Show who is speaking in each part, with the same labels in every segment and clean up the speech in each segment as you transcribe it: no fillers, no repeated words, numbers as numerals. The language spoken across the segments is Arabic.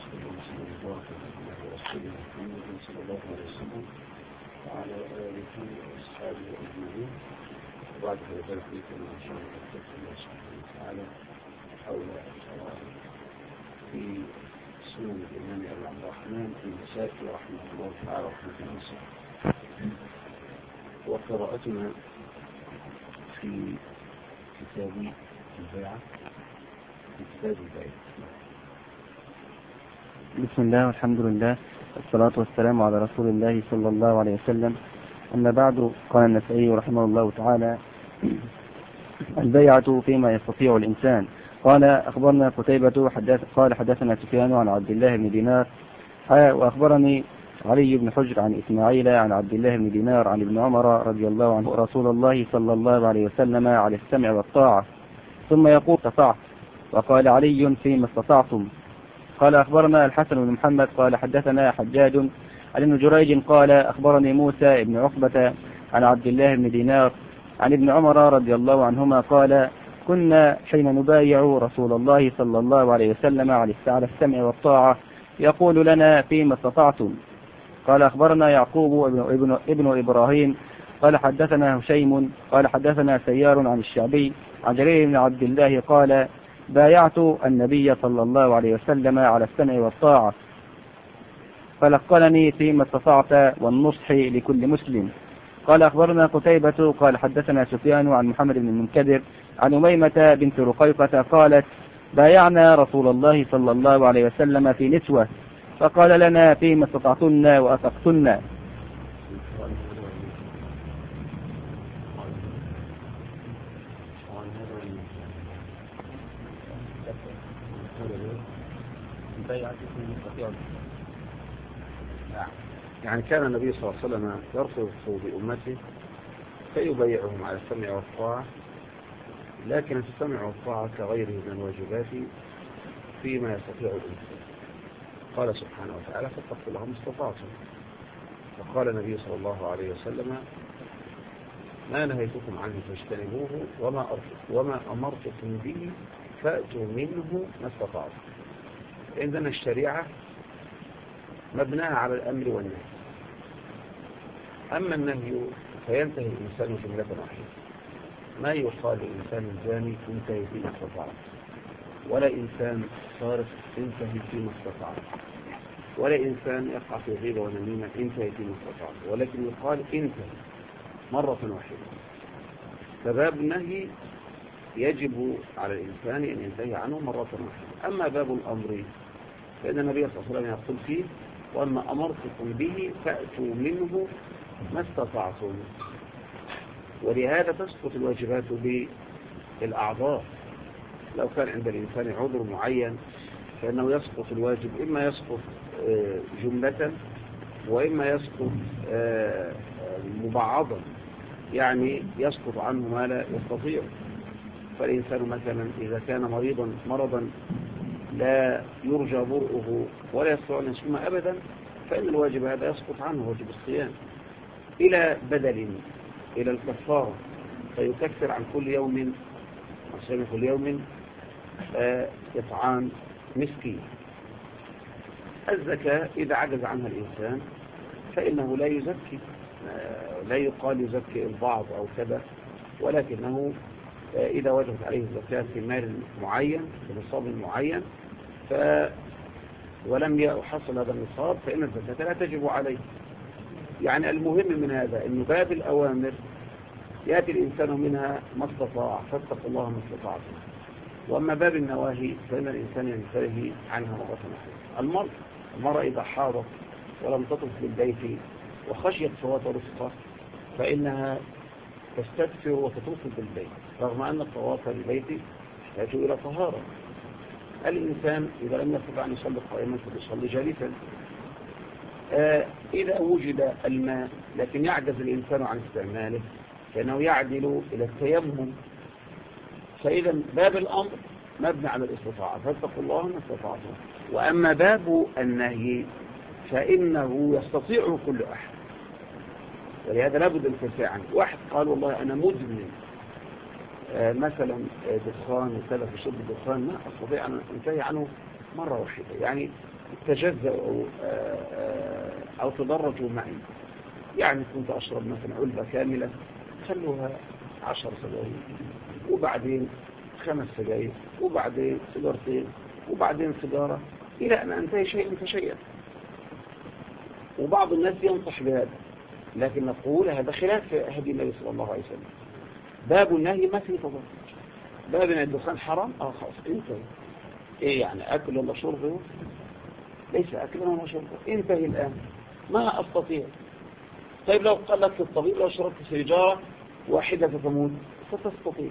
Speaker 1: وسلم وبارك على رسوله محمد صلى الله عليه وسلم وعلى آله وأصحابه أجمعين. وبعد ذلك كما إن شاء الله بإذن الله سبحانه وتعالى حول القراءة في سنن الإمام أبي عبد الرحمن النسائي رحمه الله تعالى رحمة واسعة. وقراءتنا في كتاب البيعة
Speaker 2: بسم الله والحمد لله والصلاة والسلام على رسول الله صلى الله عليه وسلم. أما بعد، قال النسائي رحمه الله تعالى: البيعة فيما يستطيع الإنسان. قال: أخبرنا قتيبة قال حدثنا سفيان عن عبد الله بن دينار وأخبرني علي بن حجر عن إسماعيل عن عبد الله بن دينار عن ابن عمر رضي الله عنه رسول الله صلى الله عليه وسلم على السمع والطاعة ثم يقول: استطعت. وقال علي: فيما استطعتم. قال: أخبرنا الحسن بن محمد قال حدثنا حجاج عن ابن جريج قال أخبرني موسى بن عقبة عن عبد الله بن دينار عن ابن عمر رضي الله عنهما قال: كنا حين نبايع رسول الله صلى الله عليه وسلم على السمع والطاعة يقول لنا: فيما استطعتم. قال: أخبرنا يعقوب ابن إبراهيم قال حدثنا هشيم قال حدثنا سيار عن الشعبي عن جرير بن عبد الله قال: بايعت النبي صلى الله عليه وسلم على السمع والطاعة فلقنني فيما استطعت والنصح لكل مسلم. قال: أخبرنا قتيبة قال حدثنا سفيان عن محمد بن المنكدر عن أميمة بنت رقيقة قالت: بايعنا رسول الله صلى الله عليه وسلم في نسوة فقال لنا: فيما استطعتن وأفقتن.
Speaker 1: يعني كان النبي صلى الله عليه وسلم يرفض بأمته فيبايعهم على السمع والطاعة، لكن السمع والطاعة كغيره من الواجبات فيما يستطيع الإنسان. قال سبحانه وتعالى: فاتقوا لهم استطعتم. وقال النبي صلى الله عليه وسلم: ما نهيتكم عنه فاجتنبوه وما أمرتكم به فأتوا منه ما استطعتم. عندنا الشريعة مبناها على الأمر والنهي، أما النهي فينتهي الإنسان جملة واحدة. ما يقال لإنسان زاني: انتهي فيما استطعت، ولا إنسان صارف انتهي فيما استطعت، ولا إنسان يقع في غيبة ونميمة انتهي فيما استطعت، ولكن يقال انتهي مرة واحدة. فباب النهي يجب على الإنسان أن ينتهي عنه مرة واحدة. أما باب الأمر فإن النبي صلى الله عليه وسلم يقول فيه: وما أمرتكم به فأتوا منه ما استطعتم. ولهذا تسقط الواجبات بالأعذار. لو كان عند الإنسان عذر معين فإنه يسقط الواجب، إما يسقط جملة وإما يسقط مبعضا، يعني يسقط عنه ما لا يستطيع. فالإنسان مثلا إذا كان مرضا لا يرجى برؤه ولا يستطيع أن يصوم أبدا، فإن الواجب هذا يسقط عنه، واجب الصيام، إلى بدل، إلى الكفارة، فيكفر عن كل يوم صيام كل يوم إطعام مسكين. الزكاة إذا عجز عنها الإنسان فإنه لا يزكي، لا يقال يزكي البعض أو كذا، ولكنه إذا وجبت عليه الزكاة في مال معين في نصاب معين ولم يحصل هذا النصاب فإن الزكاة لا تجب عليه. يعني المهم من هذا أن باب الأوامر يأتي الإنسان منها ما استطاع، فاتقوا الله ما استطعتم. وأما باب النواهي فإن الإنسان ينتهي عنها مرة واحدة. المرأة إذا حاضت ولم تطف بالبيت وخشيت فوات رزقه فإنها تستكثر وتطوف بالبيت، رغم أن الطواف بالبيت يحتاج إلى طهارة. الإنسان إذا لم يستطع أن يصلي قائما فليصلي جالسا. إذا وجد الماء لكن يعجز الإنسان عن استعماله فإنه يعدل إلى التيمم. فإذا باب الأمر مبني على الاستطاعة، فاتقوا الله ما استطعتم. وأما باب النهي فإنه يستطيعه كل أحد، ولهذا لابد أن تنتهي عنه. واحد قال: والله أنا مدمن مثلا دخان وكذا، في شرب الدخان ما أستطيع أن أنتهي عنه مرة واحدة، يعني تجزأوا أو تدرجوا معي. يعني كنت أشرب مثلا علبة كاملة، خلوها 10 سجاير، وبعدين 5 سجاير، وبعدين سيجارتين، وبعدين سيجارة، إلى أن أنتهي شيئا فشيئا. وبعض الناس ينصح بهذا، لكن نقول هذا خلاف هدي النبي صلى الله عليه وسلم. باب النهي ما فيه تضرر. باب ان الدخان حرام، خلاص انتهي. ايه يعني اكل ولا شرب؟ ليس اكلا ولا شربا، انتهي الان. ما استطيع. طيب لو قال لك الطبيب لو شربت سيجارة واحدة تموت، ستستطيع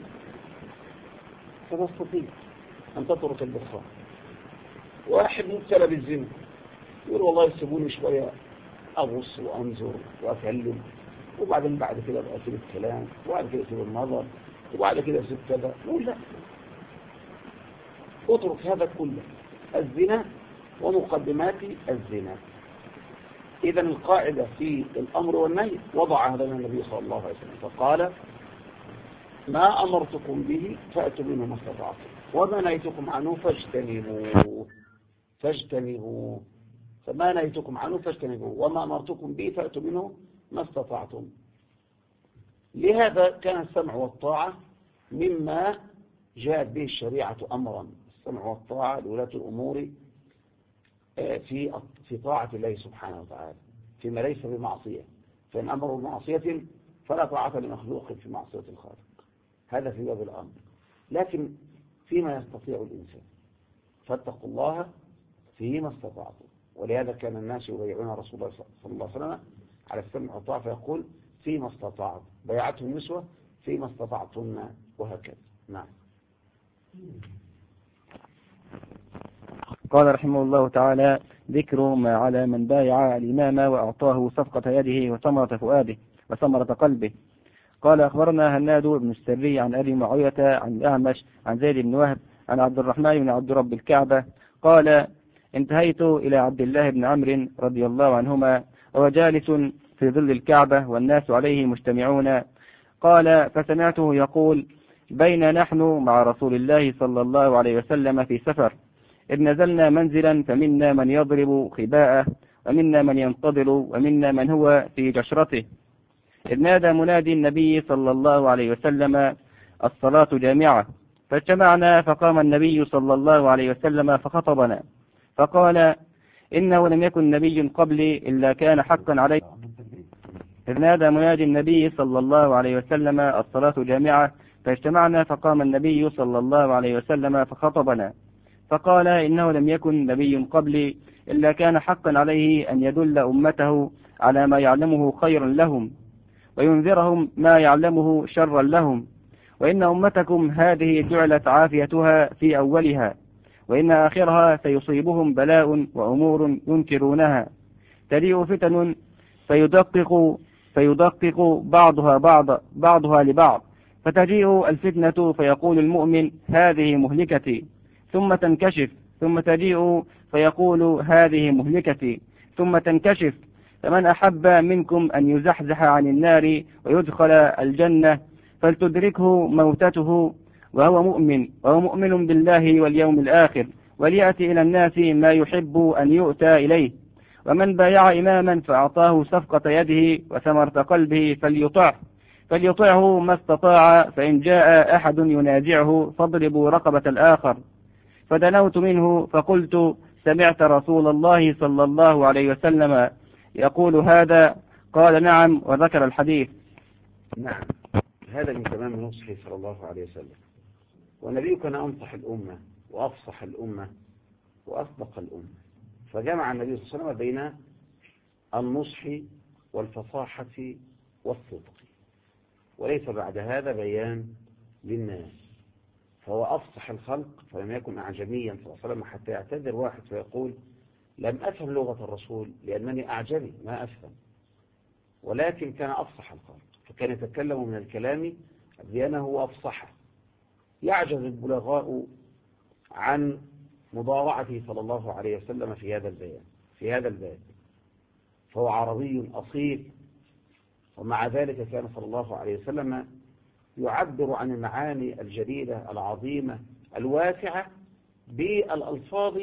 Speaker 1: ان تترك الدخان. واحد مبتلى بالزنا يقول والله يسيبوني شوية أبص وأنظر وأكلم، وبعدين بعد كده بقى أسيب الكلام، وبعد كده أسيب النظر، وبعد كده أسيب كذا. نقول لا، اترك هذا كله، الزنا ومقدمات الزنا. إذا القاعدة في الأمر والنهي وضعها لنا النبي صلى الله عليه وسلم، فقال ما أمرتكم به فأتوا منه ما استطعتم، وما نهيتكم عنه فاجتنبوه. فما نهيتكم عنه فاجتنبوه، وما أمرتكم به فأتوا منه ما استطعتم. لهذا كان السمع والطاعة مما جاءت به الشريعة أمرا، السمع والطاعة لولاة الأمور في طاعة الله سبحانه وتعالى فيما ليس بمعصية، فإن أمروا بمعصية فلا طاعة لمخلوق في معصية الخالق. هذا في باب الأمر. لكن فيما يستطيع الإنسان فاتقوا الله فيما استطعتم. ولهذا كان الناس يبايعون رسول الله صلى الله عليه وسلم على السمع والطاعة، فيقول فيما استطعت، بيعتهم النسوة فيما استطعتن، وهكذا. نعم.
Speaker 2: قال رحمه الله تعالى: ذكر ما على من بايع الإمام وأعطاه صفقة يده وثمرة فؤاده وثمرة قلبه. قال أخبرنا هناد بن السري عن أبي معاوية عن الأعمش عن زيد بن وهب عن عبد الرحمن بن عبد رب الكعبة قال: انتهيت إلى عبد الله بن عمرو رضي الله عنهما وهو جالس في ظل الكعبة والناس عليه مجتمعون. قال: فسمعته يقول: بين نحن مع رسول الله صلى الله عليه وسلم في سفر، إذ نزلنا منزلا فمنا من يضرب خباءه ومنا من ينتظر ومنا من هو في جشرته، إذ نادى منادي النبي صلى الله عليه وسلم: الصلاة جامعة. فاجتمعنا فقام النبي صلى الله عليه وسلم فخطبنا فقال: إنه لم يكن نبي قبلي إلا كان حقا علي. إذ نادى منادي النبي صلى الله عليه وسلم: الصلاة جامعة. فاجتمعنا فقام النبي صلى الله عليه وسلم فخطبنا فقال: إنه لم يكن نبي قبلي إلا كان حقا عليه أن يدل أمته على ما يعلمه خيرا لهم وينذرهم ما يعلمه شرا لهم، وإن أمتكم هذه جعلت عافيتها في أولها، وإن آخرها سيصيبهم بلاء وأمور ينكرونها، تليء فتن فيدقق بعضها لبعض، فتجيء الفتنة فيقول المؤمن: هذه مهلكتي، ثم تنكشف، ثم تجيء فيقول: هذه مهلكتي، ثم تنكشف. فمن أحب منكم أن يزحزح عن النار ويدخل الجنة فلتدركه موتته وهو مؤمن بالله واليوم الآخر، وليأتي إلى الناس ما يحب أن يؤتى إليه. ومن بايع إماما فأعطاه صفقة يده وثمرة قلبه فليطعه ما استطاع، فإن جاء أحد ينازعه فاضربوا رقبة الآخر. فدنوت منه فقلت: سمعت رسول الله صلى الله عليه وسلم يقول هذا؟ قال: نعم، وذكر الحديث.
Speaker 1: نعم، هذا من تمام نصحه صلى الله عليه وسلم. والنبي كان أنصح الأمة وأفصح الأمة وأصدق الأمة، فجمع النبي صلى الله عليه وسلم بين النصح والفصاحة والصدق، وليس بعد هذا بيان للناس. فهو أفصح الخلق، فلم يكن أعجميا صلى الله عليه وسلم حتى يعتذر واحد فيقول: لم أفهم لغة الرسول لأنني أعجمي ما أفهم، ولكن كان أفصح الخلق، فكان يتكلم من الكلام أبيانه وأفصحه. يعجز البلغاء عن مضارعته صلى الله عليه وسلم في هذا الباب، فهو عربي أصيل، ومع ذلك كان صلى الله عليه وسلم يعبر عن المعاني الجليلة العظيمة الواسعة بالألفاظ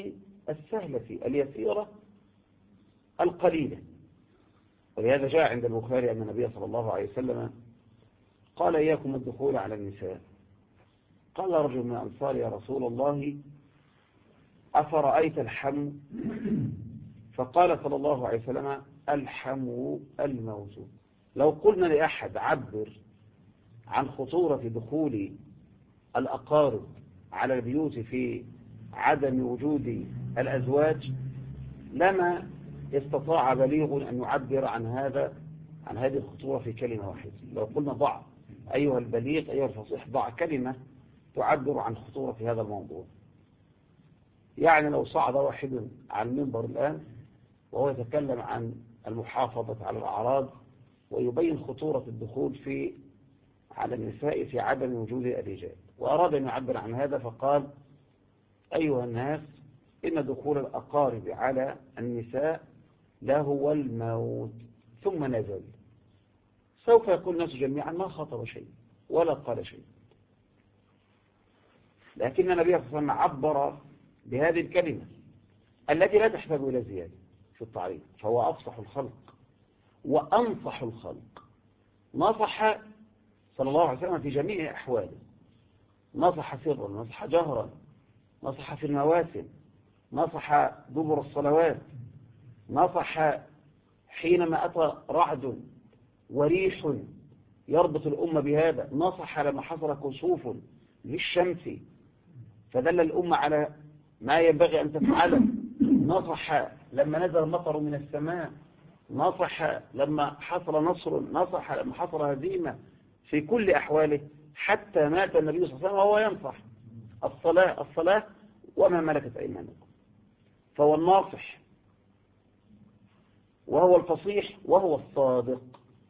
Speaker 1: السهلة اليسيرة القليلة. ولهذا جاء عند البخاري أن النبي صلى الله عليه وسلم قال إياكم الدخول على النساء. قال رجل من الأنصار يا رسول الله أفرأيت الحمو؟ فقال صلى الله عليه وسلم الحمو الموت. لو قلنا لأحد عبر عن خطورة دخول الأقارب على البيوت في عدم وجود الأزواج لما استطاع بليغ أن يعبر عن هذه الخطورة في كلمة واحدة. لو قلنا ضع أيها البليغ أيها الفصيح ضع كلمة تعبر عن خطورة في هذا الموضوع. يعني لو صعد واحد على المنبر الآن وهو يتكلم عن المحافظة على الأعراض ويبين خطورة الدخول على النساء في عدم وجود الرجال، وأراد أن يعبر عن هذا فقال أيها الناس إن دخول الأقارب على النساء لهو الموت، ثم نزل. سوف يقول الناس جميعا ما خطر شيء ولا قال شيء، لكن النبي صلى الله عليه وسلم عبر بهذه الكلمة التي لا تحتاج إلى زيادة في التعريف، فهو أفصح الخلق وأنصح الخلق. نصح صلى الله عليه وسلم في جميع أحواله، نصح سرا، نصح جهرا، نصح في المواسم، نصح دبر الصلوات، نصح حينما أتى رعد وريح يربط الأمة بهذا، نصح لما حصل كسوف للشمس فدل الأمة على ما ينبغي أن تفعله، نصح لما نزل المطر من السماء، نصح لما حصل نصر، نصح لما حصل هزيمة، في كل أحواله حتى مات النبي صلى الله عليه وسلم وهو ينصح. الصلاة وما ملكت أيمانكم. فهو الناصح وهو الفصيح وهو الصادق،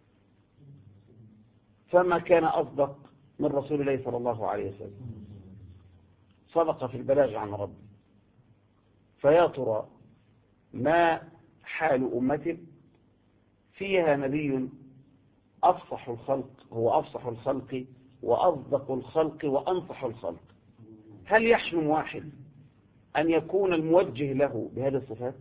Speaker 1: فما كان أصدق من رسول الله صلى الله عليه وسلم، صدق في البلاغ عن ربه. فيا ترى ما حال أمة فيها نبي أفصح الخلق، هو أفصح الخلق وأصدق الخلق وأنصح الخلق؟ هل يحلم واحد أن يكون الموجه له بهذه الصفات؟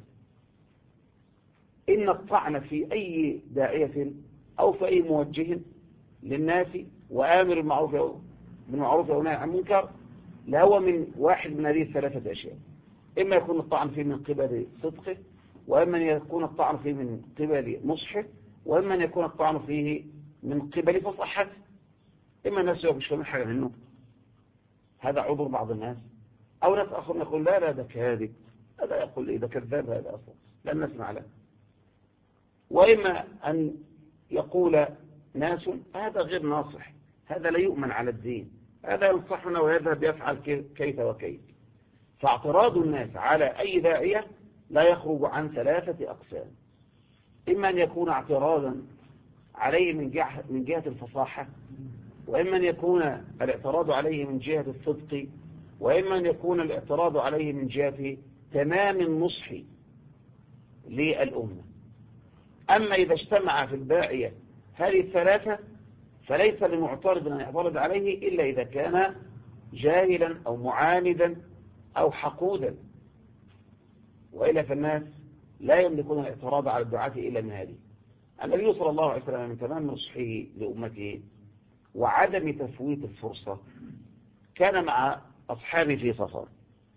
Speaker 1: إن الطعن في أي داعية أو في أي موجه للناس وآمر بالمعروف ونهي عن المنكر لهو من واحد من هذه الثلاثة أشياء: إما يكون الطعن فيه من قبل صدقه، وإما أن يكون الطعن فيه من قبل نصحه، وإما أن يكون الطعن فيه من قبل فصحته. إما الناس مش فاهمين حاجة منه، هذا عذر بعض الناس، أو ناس آخرون يقول لا ده كاذب، هذا يقول إيه ده كذاب، هذا أصلا لن نسمع له. وإما أن يقول ناس هذا غير ناصح، هذا لا يؤمن على الدين، هذا ينصحنا ويذهب يفعل كيف وكيف. فاعتراض الناس على أي داعية لا يخرج عن ثلاثة أقسام: إما أن يكون اعتراضا عليه من جهة الفصاحة، وإما أن يكون الاعتراض عليه من جهة الصدق، وإما أن يكون الاعتراض عليه من جهة تمام النصح للأمة. أما إذا اجتمع في الداعية هذه الثلاثة فليس لمعترض أن يعترض عليه إلا إذا كان جاهلا أو معاندا أو حقودا، وإلا فالناس لا يملكون الاعتراض على الدعاة إلا من هذه. النبي صلى الله عليه وسلم من تمام نصحه لأمته وعدم تفويت الفرصة كان مع أصحابه في سفر،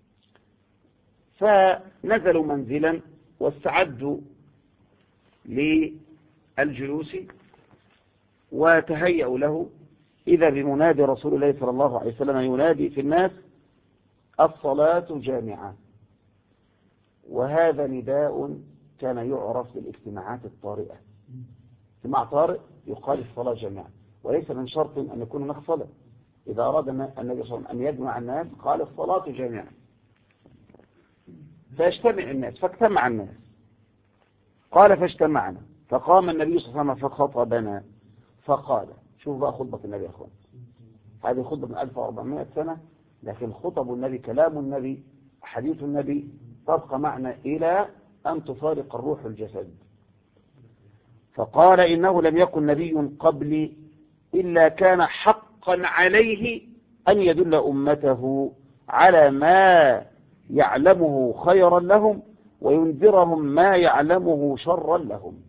Speaker 1: فنزلوا منزلا واستعدوا للجلوس وتهيأوا له، إذا بمنادي رسول الله صلى الله عليه وسلم ينادي في الناس: الصلاة جامعة. وهذا نداء كان يعرف بالاجتماعات الطارئة، اجتماع طارئ يقال الصلاة جامعة، وليس من شرط أن يكون هناك صلاة. إذا أراد النبي صلى الله عليه وسلم أن يجمع الناس قال الصلاة جامعة، فيجتمع الناس، فاجتمع الناس. قال فاجتمعنا، فقام النبي صلى الله عليه وسلم فخطبنا فقال، شوف بقى خطبة النبي يا أخوان، هذه خطبة من 1400 سنة، لكن خطب النبي، كلام النبي، حديث النبي تبقى معنا إلى أن تفارق الروح الجسد. فقال: إنه لم يكن نبي قبلي إلا كان حقا عليه أن يدل أمته على ما يعلمه خيرا لهم وينذرهم ما يعلمه شرا لهم.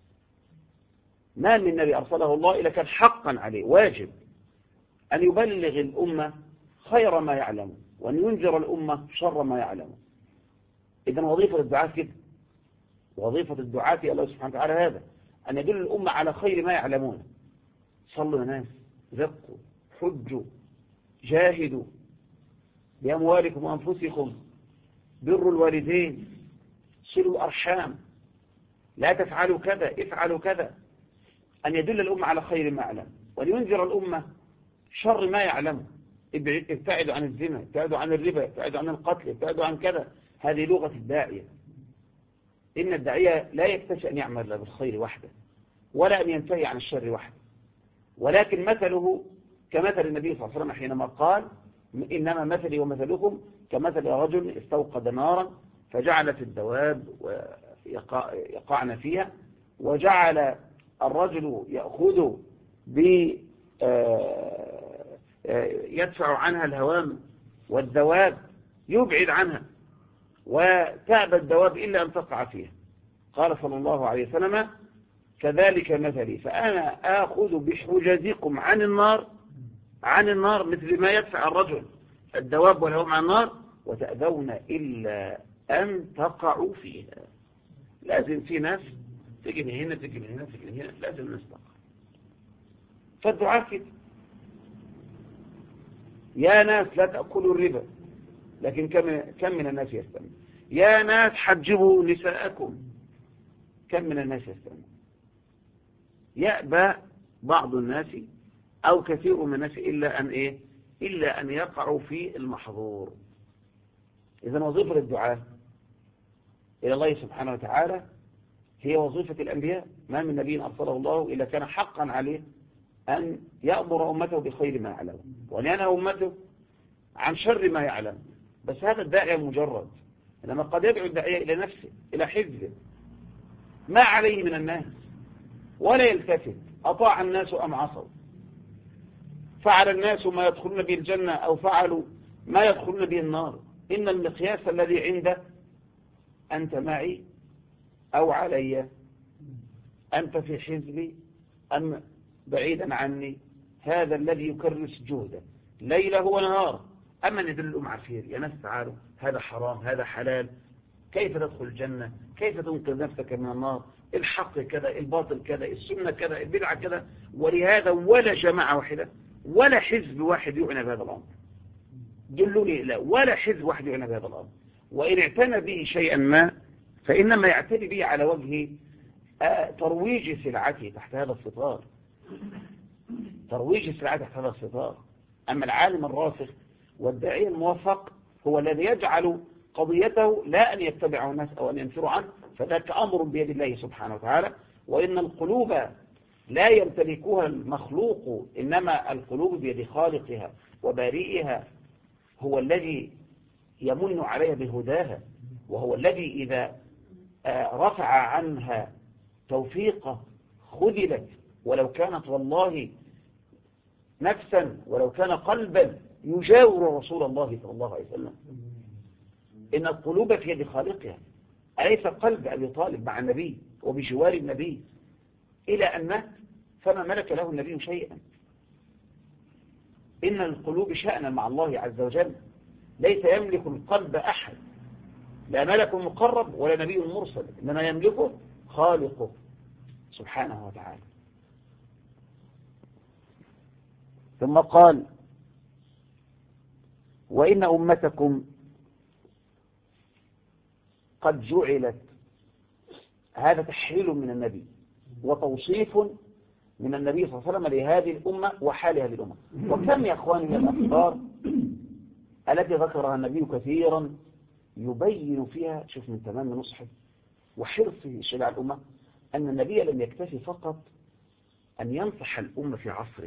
Speaker 1: ما من نبي أرسله الله إلا كان حقا عليه واجب أن يبلغ الأمة خير ما يعلمه وأن ينذر الأمة شر ما يعلمه. إذن وظيفة الدعاة كده، وظيفة الدعاة الله سبحانه وتعالى هذا، أن يدل الأمة على خير ما يعلمون. صلوا يا ناس، زكوا، حجوا، جاهدوا بأموالكم وأنفسكم، بروا الوالدين، صلوا الأرحام، لا تفعلوا كذا، افعلوا كذا. أن يدل الأمة على خير ما يعلم وأن ينذر الأمة شر ما يعلمه. ابتعدوا عن الزنا، ابتعدوا عن الربا، ابتعدوا عن القتل، ابتعدوا عن كذا. هذه لغة الداعية. إن الداعية لا يكتفي أن يعمل بالخير وحده ولا أن ينتهي عن الشر وحده، ولكن مثله كمثل النبي صلى الله عليه وسلم حينما قال: إنما مثلي ومثلكم كمثل رجل استوقد نارا فجعلت الدواب يقعن فيها، وجعل الرجل يأخذ يدفع عنها الهوام والذواب يبعد عنها، وتأبى الدواب إلا أن تقع فيها. قال صلى الله عليه وسلم: كذلك مثلي، فأنا آخذ بحجزكم عن النار مثل ما يدفع الرجل الدواب والهوام عن النار، وتأذون إلا أن تقعوا فيها. لازم في ناس تجي من هنا، تجي من هنا، تجي من هنا، لازم نستقع. فالدعاء كده: يا ناس لا تأكلوا الربا، لكن كم من الناس يستمع؟ يا ناس حجبوا نساءكم، كم من الناس يستمع؟ يأبى بعض الناس أو كثير من الناس إلا أن يقعوا في المحظور. إذن وظيفة الدعاء إلى الله سبحانه وتعالى هي وظيفة الأنبياء. ما من نبي أرسله الله إلا كان حقا عليه أن يأمر أمته بخير ما يعلم وأن ينهى أمته عن شر ما يعلم. بس هذا الداعية مجرد، إنما قد يدعو الداعية إلى نفسه، إلى حزبه، ما عليه من الناس، ولا يلتفت أطاع الناس أم عصوا، فعل الناس ما يدخلون به الجنة أو فعلوا ما يدخلون به النار. إن المقياس الذي عنده: أنت معي أو علي، أنت في حزبي أم بعيدا عني. هذا الذي يكرس جهده ليله ونهاره. أما ندلهم على الخير: يا ناس تعالوا، هذا حرام، هذا حلال، كيف تدخل الجنة، كيف تنقذ نفسك من النار، الحق كذا، الباطل كذا، السنة كذا، البدعة كذا. ولهذا ولا جماعة واحدة ولا حزب واحد يعنى بهذا الأمر. دلوني، لا، ولا حزب واحد يعنى بهذا الأمر. وإن اعتنى به شيئا ما فإنما يعتني به على وجه ترويج سلعته تحت هذا الستار، ترويج سلعته تحت هذا الستار. أما العالم الراسخ والداعية الموفق هو الذي يجعل قضيته لا أن يتبعه الناس أو أن ينفروا عنه، فذلك أمر بيد الله سبحانه وتعالى. وإن القلوب لا يمتلكها المخلوق، إنما القلوب بيد خالقها وبارئها. هو الذي يمن عليها بهداها، وهو الذي إذا رفع عنها توفيقه خذلت، ولو كانت والله نفسا، ولو كان قلبا يجاور رسول الله صلى الله عليه وسلم. إن القلوب في يد خالقها. أليس قلب أبي طالب مع النبي وبجوار النبي إلى أن مات فما ملك له النبي شيئا؟ إن القلوب شأنا مع الله عز وجل، ليس يملك القلب أحد، لا ملك مقرب ولا نبي مرسل، إنما يملكه خالقه سبحانه وتعالى. ثم قال: وإن أمتكم قد جعلت. هذا تحليل من النبي وتوصيف من النبي صلى الله عليه وسلم لهذه الأمة وحال هذه الأمة. وكم يا أخواني من الأخبار التي ذكرها النبي كثيرا يبين فيها، شوف من تمام نصحه وحرصه على الأمة، أن النبي لم يكتفي فقط أن ينصح الأمة في عصره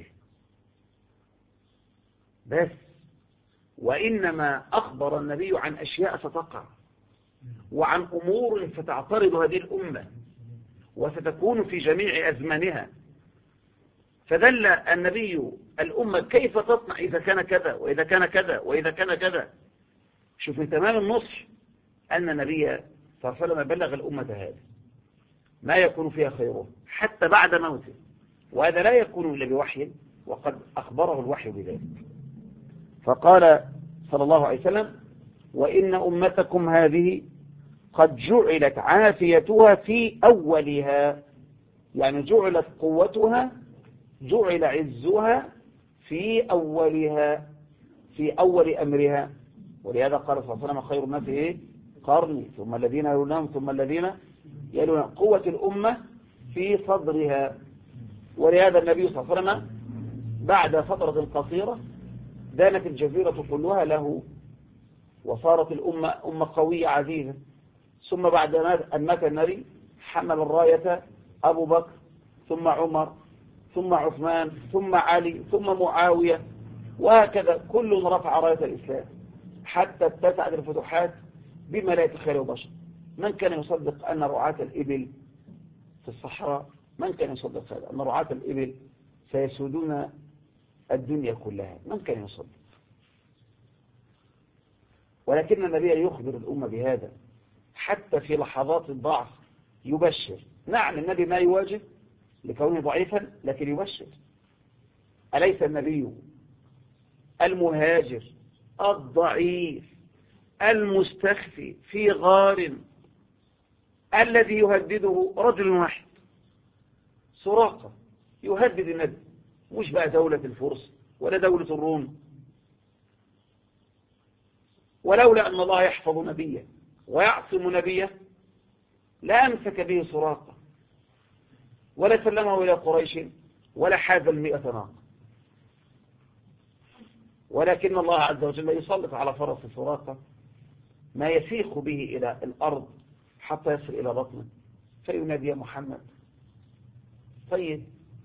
Speaker 1: بس، وإنما أخبر النبي عن أشياء ستقع وعن أمور ستعترض هذه الأمة وستكون في جميع أزمانها. فدل النبي الأمة كيف تطمع إذا كان كذا وإذا كان كذا وإذا كان كذا. شوف تمام النصح أن النبي صلى الله عليه وسلم بلغ الأمة هذا ما يكون فيها خيره حتى بعد موته، وهذا لا يكون إلا بوحي، وقد أخبره الوحي بذلك. فقال صلى الله عليه وسلم: وإن أمتكم هذه قد جعلت عافيتها في أولها، يعني جعلت قوتها، جعل عزها في أولها، في أول أمرها. ولهذا قال صلى الله عليه وسلم: خير الناس إيه؟ قرني، ثم الذين يلونهم ثم الذين يلونهم. قوة الأمة في صدرها. ولهذا النبي صلى الله عليه وسلم بعد فترة قصيرة دانت الجزيرة كلها له، وصارت الأمة أمة قوية عزيزة. ثم بعد أن مات النبي حمل الراية أبو بكر، ثم عمر، ثم عثمان، ثم علي، ثم معاوية، وهكذا كل رفع راية الإسلام حتى اتسعت الفتوحات بما لا يتخيله بشر. من كان يصدق أن رعاة الإبل في الصحراء، من كان يصدق هذا، أن رعاة الإبل سيسودون الدنيا كلها؟ من كان يصدق؟ ولكن النبي يخبر الأمة بهذا حتى في لحظات الضعف، يبشر. نعم النبي ما يواجه لكونه ضعيفا، لكن يبشر. أليس النبي المهاجر الضعيف المستخفي في غار الذي يهدده رجل واحد، سراقة، يهدد النبي، مش بقى دولة الفرس ولا دولة الروم. ولولا أن الله يحفظ نبيه ويعصم نبيه لأمسك به سراقة ولا سلمه إلى قريش ولا حاز 100 ناقة. ولكن الله عز وجل يسلط على فرس سراقة ما يسيق به إلى الأرض حتى يصل إلى بطنه فينادي: يا محمد، طيب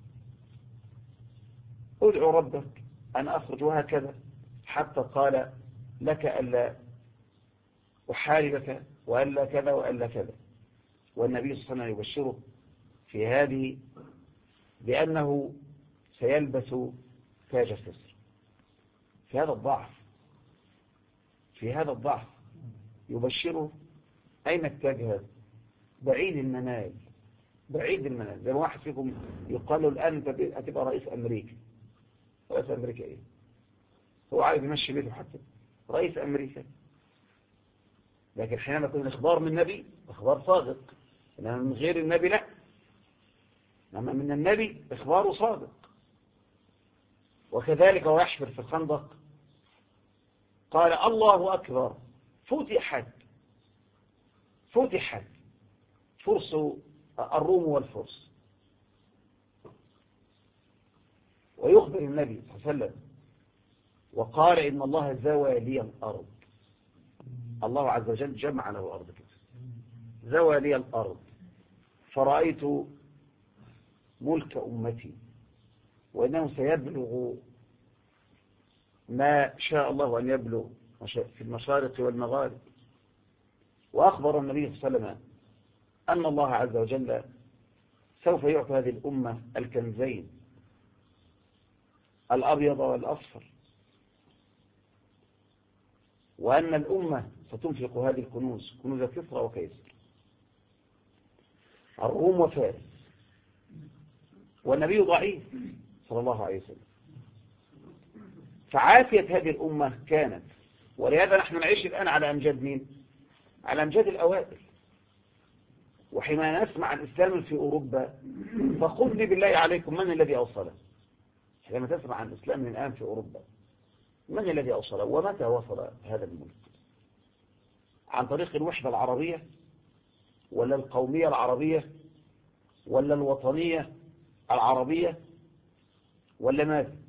Speaker 1: ادعو ربك أن أخرج، وهكذا حتى قال: لك ألا أحاربك وألا كذا وألا كذا. والنبي صلى الله عليه وسلم يبشره في هذه بأنه سيلبس تاج السسر. في هذا الضعف، في هذا الضعف يبشره. أين التاج هذا؟ بعيد المنال، بعيد المنال. زي واحد فيكم يقال له الآن أنت هتبقى رئيس أمريكا. رئيس أمريكا إيه؟ هو عايز يمشي بيته حتى رئيس أمريكا. لكن حينما يكون الإخبار من النبي إخبار صادق، إنما من غير النبي لا. إنما من النبي إخباره صادق. وكذلك هو يحفر في الخندق قال: الله أكبر، فتحت فرس الروم والفرس. ويخبر النبي صلى الله عليه وسلم وقال: إن الله زوى لي الأرض. الله عز وجل جمع له الأرض كده، زوى لي الأرض فرأيت ملك أمتي، وإنه سيبلغ ما شاء الله أن يبلغ في المشارق والمغارب. وأخبر النبي صلى الله عليه وسلم أن الله عز وجل سوف يعطي هذه الأمة الكنزين، الأبيض والأصفر، وأن الأمة ستنفق هذه الكنوز، كنوز كسرى وكيسر، الروم وفارس. والنبي ضعيف صلى الله عليه وسلم، فعافية هذه الأمة كانت. ولهذا نحن نعيش الآن على أمجاد مين؟ على أمجاد الأوائل. وحينما نسمع الإسلام في أوروبا فقل لي بالله عليكم من الذي أوصله؟ حينما تسمع عن الإسلام الآن في أوروبا من الذي أوصله؟ ومتى وصل هذا الملك؟ عن طريق الوحدة العربية ولا القومية العربية ولا الوطنية العربية ولا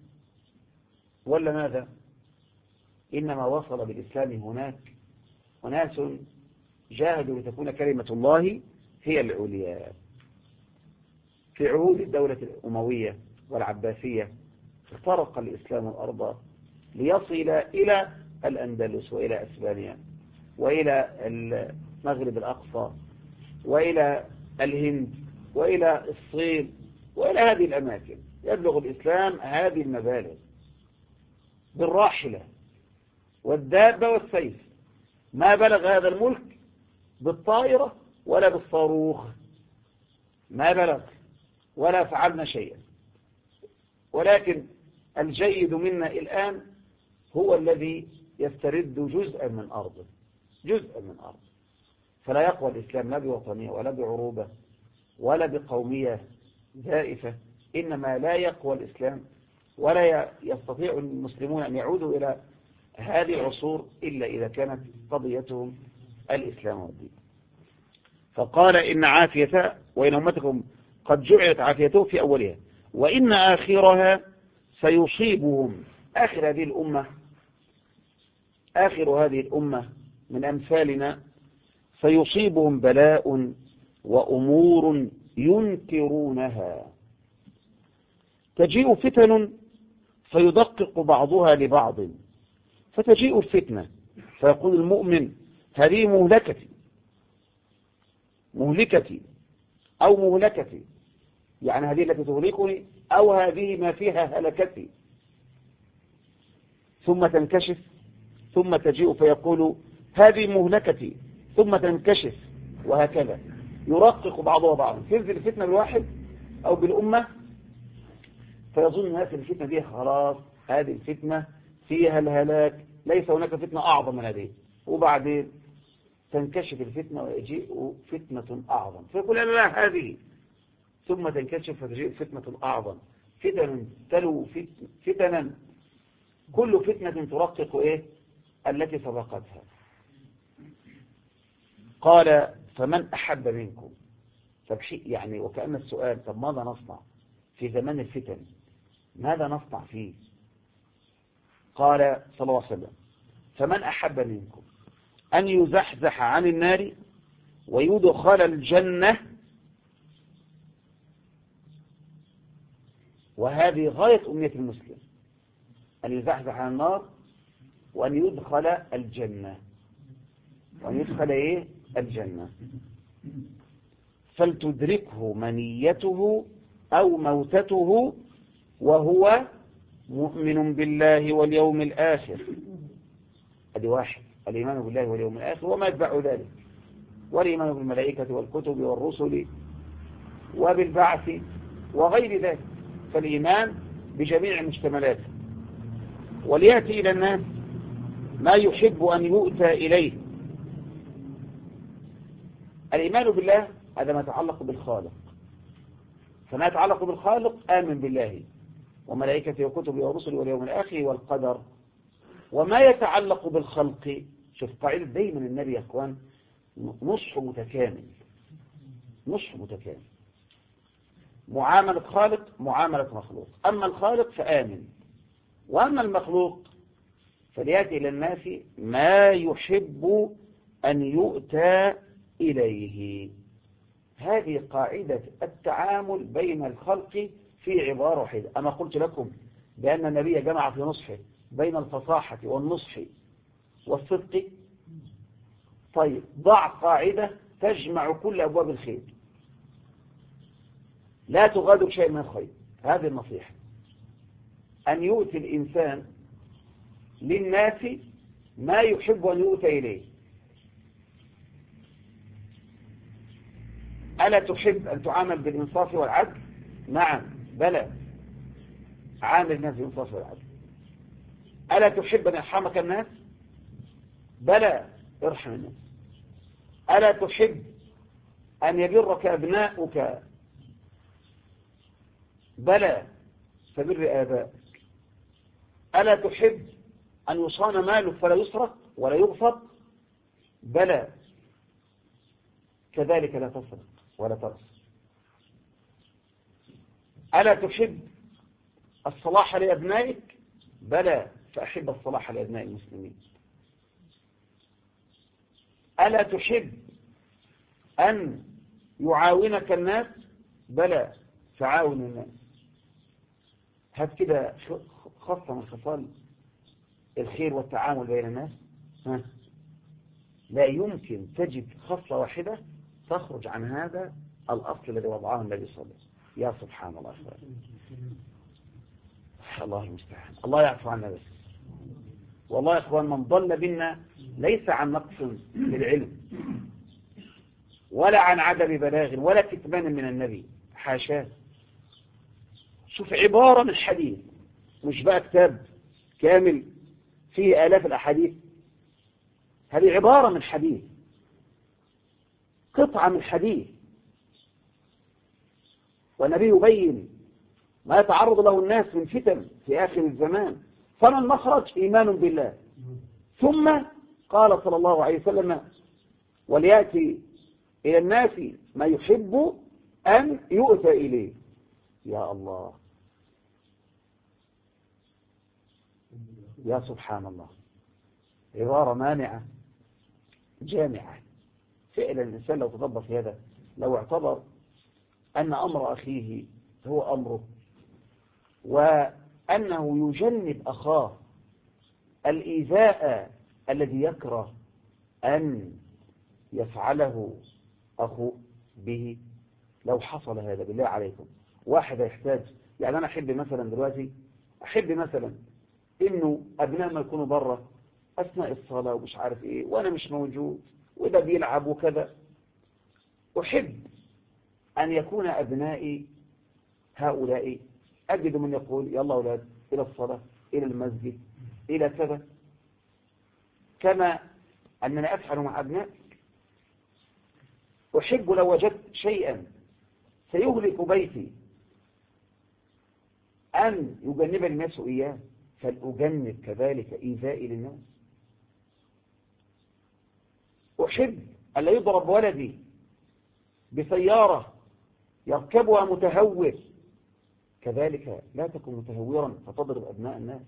Speaker 1: ماذا؟ إنما وصل بالإسلام هناك وناس جاهدوا لتكون كلمة الله هي العليا. في عهود الدولة الأموية والعباسية اخترق الإسلام الأرض ليصل إلى الأندلس وإلى أسبانيا وإلى المغرب الأقصى وإلى الهند وإلى الصين وإلى هذه الأماكن. يبلغ الإسلام هذه المبالغ بالراحلة والدابة والسيف ما بلغ هذا الملك بالطائرة ولا بالصاروخ، ما بلغ ولا فعلنا شيئا. ولكن الجيد منا الآن هو الذي يسترد جزءا من أرضه، جزءا من أرضه. فلا يقوى الإسلام لا بوطنية ولا بعروبة ولا بقومية زائفة، إنما لا يقوى الإسلام ولا يستطيع المسلمون أن يعودوا إلى هذه العصور إلا إذا كانت قضيتهم الإسلام والدين. فقال إن عافيتها وإن أمتكم قد جعلت عافيته في أولها وإن آخرها سيصيبهم، آخر هذه الأمة من أمثالنا سيصيبهم بلاء وأمور ينكرونها، تجيء فتن فيدقق بعضها لبعض، فتجيء الفتنة فيقول المؤمن هذه مهلكتي أو مهلكتي، يعني هذه التي تهلكني أو هذه ما فيها هلكتي، ثم تنكشف ثم تجيء فيقول هذه مهلكتي ثم تنكشف، وهكذا يرقق بعضها بعضا. تنزل الفتنة بالواحد أو بالأمة فيظن الناس الفتنة دي خلاص، هذه الفتنة فيها الهلاك، ليس هناك فتنة أعظم من هذه، وبعدين تنكشف الفتنة ويجيء فتنة أعظم فيقول لا هذه، ثم تنكشف فتجيء فتنة أعظم، فتن تلو فتنا، كل فتنة ترقق التي سبقتها. قال فمن أحب منكم، يعني وكأن السؤال طب ماذا نصنع في زمان الفتن، ماذا نصنع فيه؟ قال صلى الله عليه وسلم فمن أحب منكم أن يزحزح عن النار ويدخل الجنة، وهذه غاية أمنية المسلم، أن يزحزح عن النار وأن يدخل الجنة، وأن يدخل الجنة، فلتدركه منيته أو موتته وهو مؤمن بالله واليوم الآخر. هذه واحد، الإيمان بالله واليوم الآخر وما يتبع ذلك، والإيمان بالملائكة والكتب والرسل وبالبعث وغير ذلك، فالإيمان بجميع مشتملاته. وليأتي إلى الناس ما يحب أن يؤتى إليه. الإيمان بالله هذا ما يتعلق بالخالق، فما يتعلق بالخالق آمن بالله وملائكته وكتبه ورسله واليوم الآخر والقدر. وما يتعلق بالخلق، شوف قاعدة دايما النبي يا اخوان، نصح متكامل، نصح متكامل، معاملة خالق معاملة مخلوق، أما الخالق فآمن، وأما المخلوق فليأتي إلى الناس ما يحب أن يؤتى إليه. هذه قاعدة التعامل بين الخلق في عبارة واحدة. أما قلت لكم بأن النبي جمع في نصحه بين الفصاحة والنصح والصدق، طيب ضع قاعدة تجمع كل أبواب الخير، لا تغادر شيء من الخير. هذه النصيحة، أن يؤتي الإنسان للناس ما يحب أن يؤتى إليه. ألا تحب أن تعامل بالإنصاف والعدل؟ نعم، بلى، عامل الناس بالإنصاف والعدل. ألا تحب أن يرحمك الناس؟ بلى، ارحم الناس. ألا تحب أن يبرك أبناؤك؟ بلى، فبر آبائك. ألا تحب أن يصان مالك فلا يسرق ولا يغصب؟ بلى، كذلك لا تسرق ولا تغصب. ألا تحب الصلاح لأبنائك؟ بلى، فأحب الصلاح لأبناء المسلمين. ألا تحب أن يعاونك الناس؟ بلى، فعاون الناس. هات كده خاصة من خصال الخير والتعامل بين الناس، لا يمكن تجد خصلة واحدة تخرج عن هذا الأصل الذي وضعه النبي صلى الله عليه وسلم. يا سبحان الله، الله المستعان، الله يعفو عنا بس. والله يا إخوان من ضل بنا ليس عن نقص في العلم ولا عن عدم بلاغ ولا كتمان من النبي، حاشاه. شوف عبارة من حديث، مش بقى كتاب كامل فيه آلاف الأحاديث، هذه عبارة من حديث، قطعة من حديث، والنبي يبين ما يتعرض له الناس من فتن في آخر الزمان، فما المخرج؟ إيمان بالله. ثم قال صلى الله عليه وسلم: وليأتي إلى الناس ما يحب أن يؤتى إليه. يا الله، يا سبحان الله، عبارة مانعة جامعة. فعلا الإنسان لو تدبر في هذا، لو اعتبر أن أمر أخيه هو أمره، وأنه يجنب أخاه الإيذاء الذي يكره أن يفعله أخوه به، لو حصل هذا بالله عليكم، واحد يحتاج، يعني أنا أحب مثلا دلوقتي، أحب مثلا إنه أبناء ما يكونوا بره أثناء الصلاة ومش عارف إيه، وأنا مش موجود وده بيلعب وكذا، أحب أن يكون أبنائي هؤلاء أجد من يقول: يلا أولاد إلى الصلاة، إلى المسجد، إلى كذا، كما أننا أفعل مع أبنائي. أحب لو وجدت شيئا سيهلك بيتي أن يجنب الناس إياه، فلأجنب كذلك إيذائي للناس. أحب أن لا يضرب ولدي بسيارة يركبها متهور، كذلك لا تكن متهورا فتضرب أبناء الناس.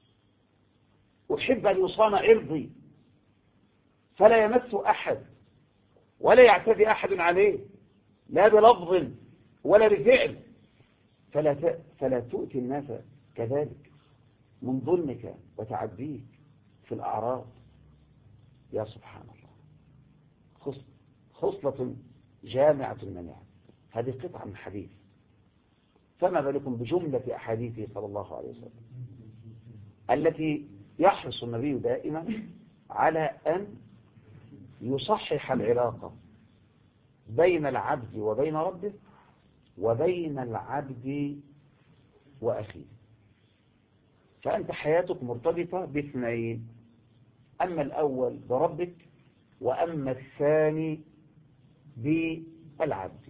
Speaker 1: أحب أن يصان عرضي فلا يمس أحد ولا يعتدي أحد عليه، لا بلفظ ولا بفعل، فلا تؤتي الناس كذلك من ظلمك وتعديك في الأعراض. يا سبحان الله، خصلة جامعة المناعة. هذه قطعة من حديث، فما بالكم بجملة أحاديثه صلى الله عليه وسلم التي يحرص النبي دائما على أن يصحح العلاقة بين العبد وبين ربه، وبين العبد وأخيه. فأنت حياتك مرتبطة باثنين: أما الأول بربك، وأما الثاني بالعبد.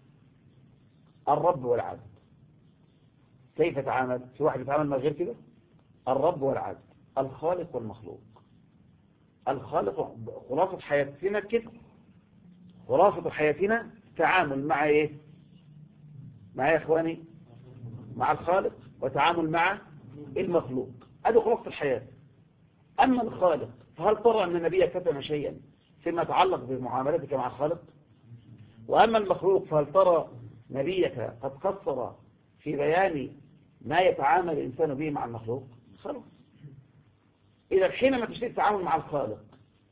Speaker 1: الرب والعبد كيف تعامل؟ في واحد يتعامل مع غير كده؟ الرب والعبد، الخالق والمخلوق. الخالق، خلاصة حياتنا كده، خلاصة حياتنا تعامل مع ايه؟ مع يا اخواني، مع الخالق، وتعامل مع المخلوق. هذه خلاصة الحياة. أما الخالق فهل ترى أن النبي كتم شيئا فيما يتعلق بمعاملتك مع الخالق؟ وأما المخلوق فهل ترى نبيك قد قصر في بيان ما يتعامل الإنسان به مع المخلوق؟ خلاص. إذا حينما تشتري التعامل مع الخالق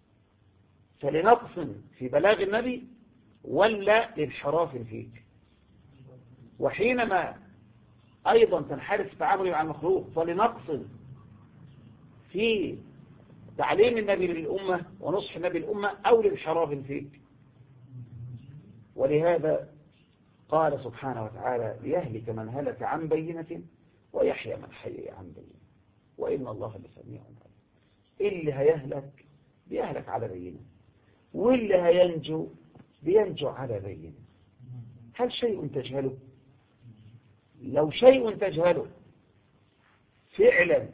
Speaker 1: فلنقص في بلاغ النبي ولا لانحراف فيك، وحينما أيضا تنحرف في التعامل مع المخلوق فلنقص في تعليم النبي للأمة ونصح النبي للأمة أو لانحراف فيك. ولهذا قال سبحانه وتعالى: ليهلك من هلك عن بينة ويحيى من حي عن بينة وإن الله لسميع عليم. اللي هيهلك بيهلك على بينة، واللي هينجو بينجو على بينة. هل شيء تجهله؟ لو شيء تجهله فعلا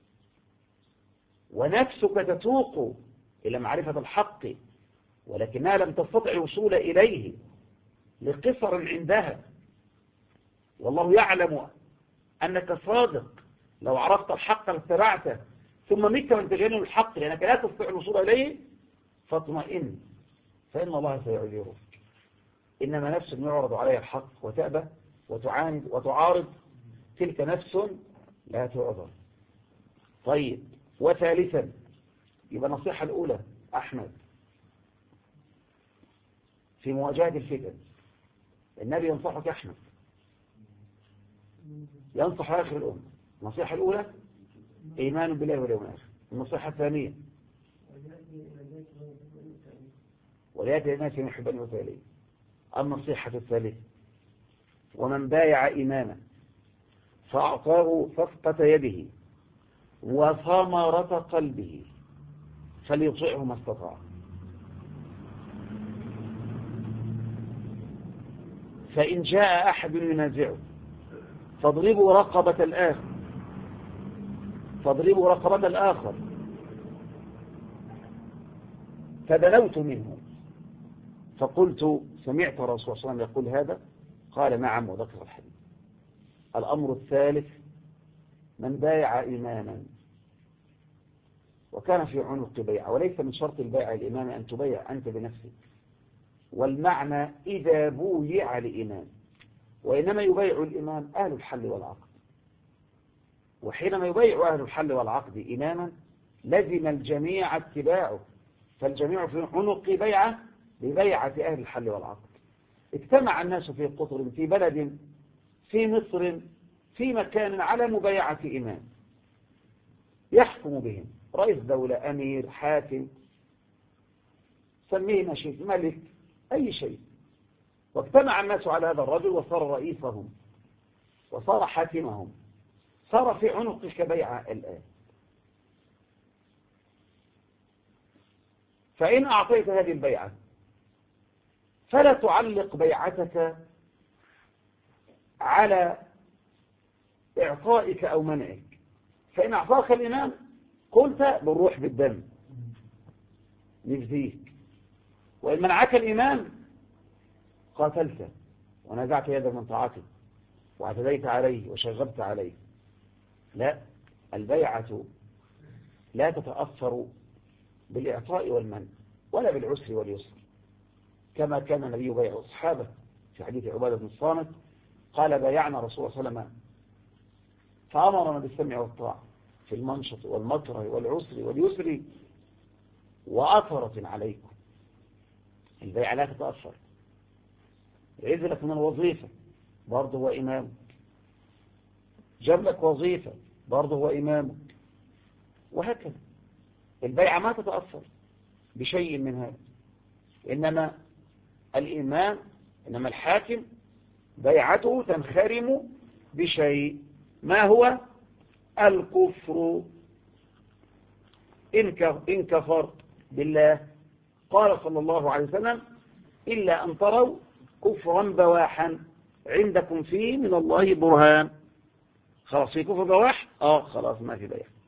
Speaker 1: ونفسك تتوق إلى معرفة الحق ولكنها لم تستطع الوصول إليه لقصر عندها، والله يعلم أنك صادق، لو عرفت الحق لاتبعته، ثم مت من تجنب الحق لأنك لا تستطيع الوصول إليه، فاطمئن فإن الله سيعذرك. إنما نفس يعرض عليها الحق وتأبى وتعاند وتعارض، تلك نفس لا تعذر. طيب، وثالثا، يبقى النصيحة الأولى أحمد في مواجهة الفتن، النبي ينصحك أحمد، ينصح آخر الأمة. النصيحة الأولى إيمان بالله واليوم الآخر. النصيحة الثانية وليأتي الناس من يحبني وتالي. النصيحة الثالثة: ومن بايع إماما فأعطاه صفقة يده وثمرة قلبه فليطيعه ما استطاع، فإن جاء أحد ينازعه فاضربوا رقبة الآخر فدنوت منه فقلت: سمعت رسول الله صلى الله عليه وسلم يقول هذا؟ قال: نعم، وذكر الحديث. الأمر الثالث: من بايع إماما وكان في عنق بيع، وليس من شرط البيع الإمام أن تبيع أنت بنفسك، والمعنى إذا بويع لإمام، وإنما يبيع الإمام أهل الحل والعقد، وحينما يبيع أهل الحل والعقد إماما لزم الجميع اتباعه، فالجميع في عنق بيعة ببيعة أهل الحل والعقد. اجتمع الناس في قطر، في بلد، في مصر، في مكان، على مبايعة إمام يحكم بهم، رئيس دولة، أمير، حاكم، سميه نشيد، ملك، أي شيء. واجتمع الناس على هذا الرجل وصار رئيسهم وصار حاكمهم، صار في عنقك بيعة الآن. فإن أعطيت هذه البيعة فلا تعلق بيعتك على إعطائك أو منعك، فإن أعطاك الإمام قلت بالروح بالدم نفديك، وإن منعك الإمام قاتلت ونزعت يدك من طاعته واعتديت عليه وشغبت عليه. لا، البيعة لا تتأثر بالإعطاء والمنع ولا بالعسر واليسر، كما كان النبي بيع أصحابه في حديث عبادة بن الصامت قال: بايعنا رسول الله صلى الله عليه وسلم فأمرنا بالسمع والطاعة في المنشط والمكره والعسر واليسر وأثرة عليكم. البيعة لا تتأثر. عز لك من الوظيفة برضه هو إمامك، جاب لك وظيفة برضه هو إمامك، وهكذا. البيعة ما تتأثر بشيء من هذا، إنما الإمام، إنما الحاكم بيعته تنخرم بشيء، ما هو؟ الكفر. إن كفر بالله قال صلى الله عليه وسلم: إلا أن تروا كفرا بواحا عندكم فيه من الله برهان. خلاص في كفر بواح، خلاص ما في بيع.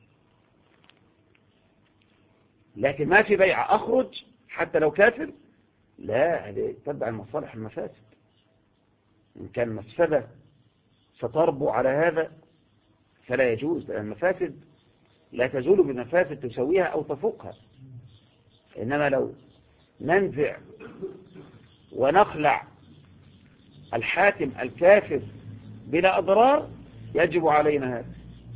Speaker 1: لكن ما في بيع أخرج حتى لو كافر، لا، هذه تبع المصالح المفاسد. إن كان مفسدة ستربو على هذا فلا يجوز، لأن المفاسد لا تزول بمفاسد تسويها أو تفوقها. إنما لو ننزع ونخلع الحاكم الكافر بلا أضرار يجب علينا هذا،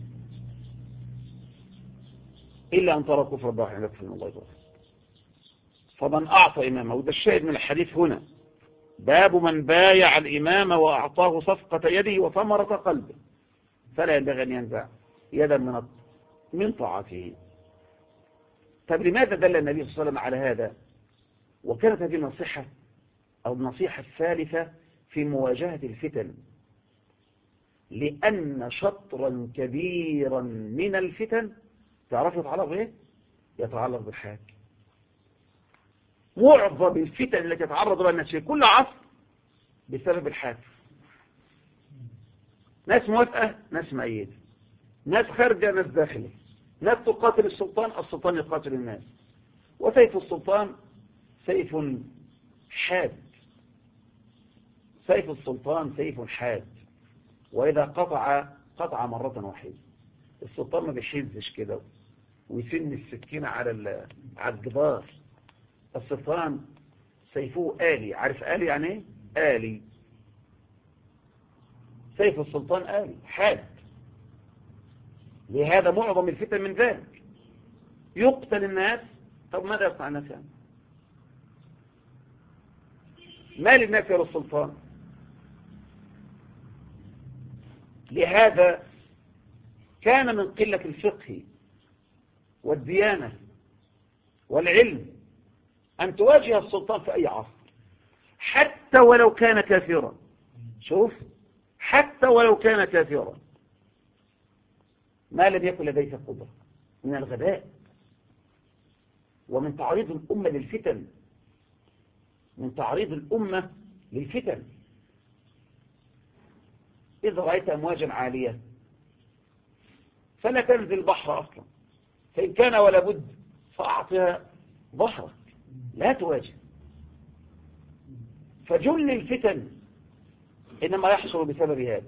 Speaker 1: إلا أن ترى كفر بواح عندكم من الله تعالى. فمن أعطى إمامه، وده الشاهد من الحديث هنا، باب من بايع الإمام وأعطاه صفقة يده وثمرة قلبه فلا ينبغي أن ينزع يدا من طاعته. طب لماذا دل النبي صلى الله عليه وسلم على هذا؟ وكانت هذه النصيحة أو النصيحة الثالثة في مواجهة الفتن، لأن شطرا كبيرا من الفتن تعرف يتعلق بإيه؟ يتعلق بالحاكم. معظم الفتن التي يتعرض لها الناس في كل عصر بسبب الحاكم. ناس موافقة، ناس مؤيدة، ناس خارجة، ناس داخلة، ناس تقاتل السلطان، السلطان يقاتل الناس، وسيف السلطان سيف حاد. سيف السلطان سيف حاد، وإذا قطع مرة واحدة. السلطان ما بيحزش كده ويسن السكينة على الجدار. السلطان سيفه آلي. عارف آلي يعني ايه؟ آلي. سيف السلطان آلي حاد. لهذا معظم الفتن من ذلك. يقتل الناس. طب ماذا يصنع الناس يعني؟ ما للناس يا السلطان؟ لهذا كان من قلة الفقه والديانة والعلم أن تواجه السلطان في أي عصر حتى ولو كان كافرا. شوف، حتى ولو كان كافرا ما لم يكن لديك قدرة، من الغباء ومن تعريض الأمة للفتن، من تعريض الأمة للفتن. إذا رأيت أمواجا عالية فلا تنزل البحر أصلا، فإن كان ولا بد فأعطها ظهرك، لا تواجه. فجل الفتن إنما يحصل بسبب هذا.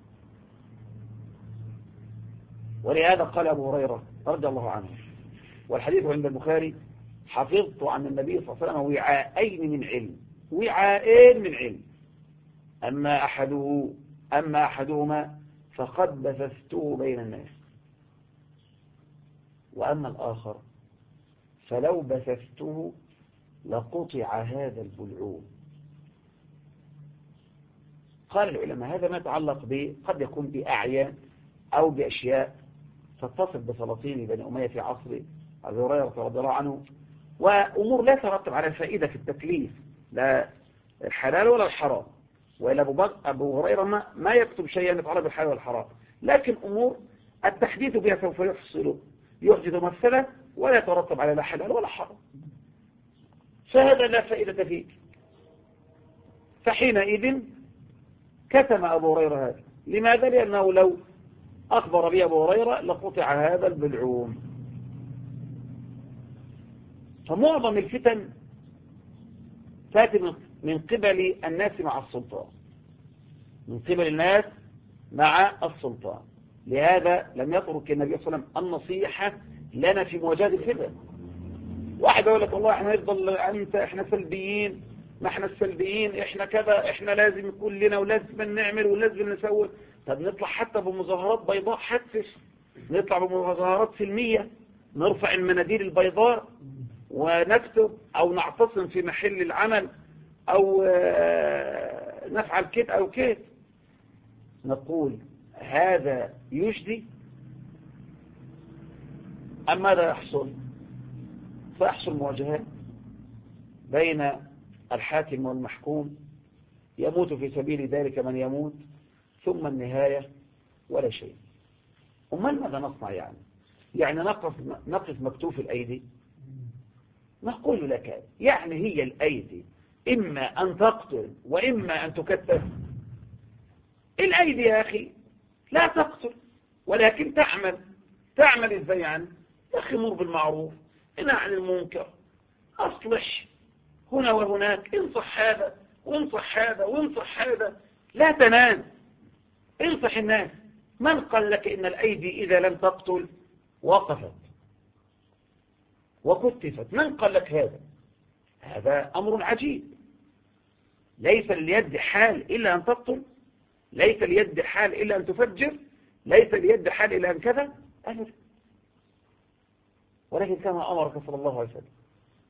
Speaker 1: ولهذا قال أبو هريرة رضي الله عنه، والحديث عند البخاري: حفظت عن النبي صلى الله عليه وسلم وعاءين من علم، وعاءين من علم، أما أحدهما فقد بثثته بين الناس، وأما الآخر فلو بثثته لقطع هذا البلعوم. قال العلماء هذا ما يتعلق قد يكون بأعيان أو بأشياء تتصل بسلاطين بني أمية في عصر أبي هريرة رضي الله عنه، وأمور لا ترتب على الفائدة في التكليف، لا الحلال ولا الحرام، وإلا أبو هريرة ما يكتب شيئا يتعلق بالحلال والحرام، لكن أمور التحديث بها سوف يحدث مفسدة ولا يترتب على لا حلال ولا حرام، فهذا لا فائدة فيه. فحينئذ كتم أبو هريرة هذا. لماذا؟ لأنه لو أخبر به أبو هريرة لقطع هذا البلعوم. فمعظم الفتن تأتي من قبل الناس مع السلطان، من قبل الناس مع السلطان. لهذا لم يترك النبي صلى الله عليه وسلم النصيحة لنا في مواجهة الفتن. واحد يقول لك والله احنا نفضل احنا سلبيين، ما احنا السلبيين، احنا كذا، احنا لازم يكون لنا ولازم نعمل ولازم نسوي. طب نطلع حتى بمظاهرات بيضاء، حتى نطلع بمظاهرات سلمية، نرفع المناديل البيضاء ونكتب أو نعتصم في محل العمل أو نفعل كده أو كده. نقول هذا يجدي أم ماذا يحصل؟ فيحصل مواجهات بين الحاكم والمحكوم، يموت في سبيل ذلك من يموت، ثم النهاية ولا شيء. أمال ماذا نصنع يعني نقف مكتوف الأيدي؟ نقول لك يعني هي الأيدي إما أن تقتل وإما أن تكتف. الأيدي يا أخي لا تقتل ولكن تعمل إزاي يا أخي؟ مر بالمعروف، انهى عن المنكر، أصلح هنا وهناك، انصح هذا وانصح هذا وانصح هذا، لا تنام، انصح الناس. من قال لك إن الأيدي إذا لم تقتل وقفت وكتفت؟ من قال لك هذا؟ هذا أمر عجيب. ليس لليد حال إلا أن تقتل، ليس لليد حال إلا أن تفجر، ليس لليد حال إلا أن كذا أبدا. ولكن كما أمرك صلى الله عليه وسلم: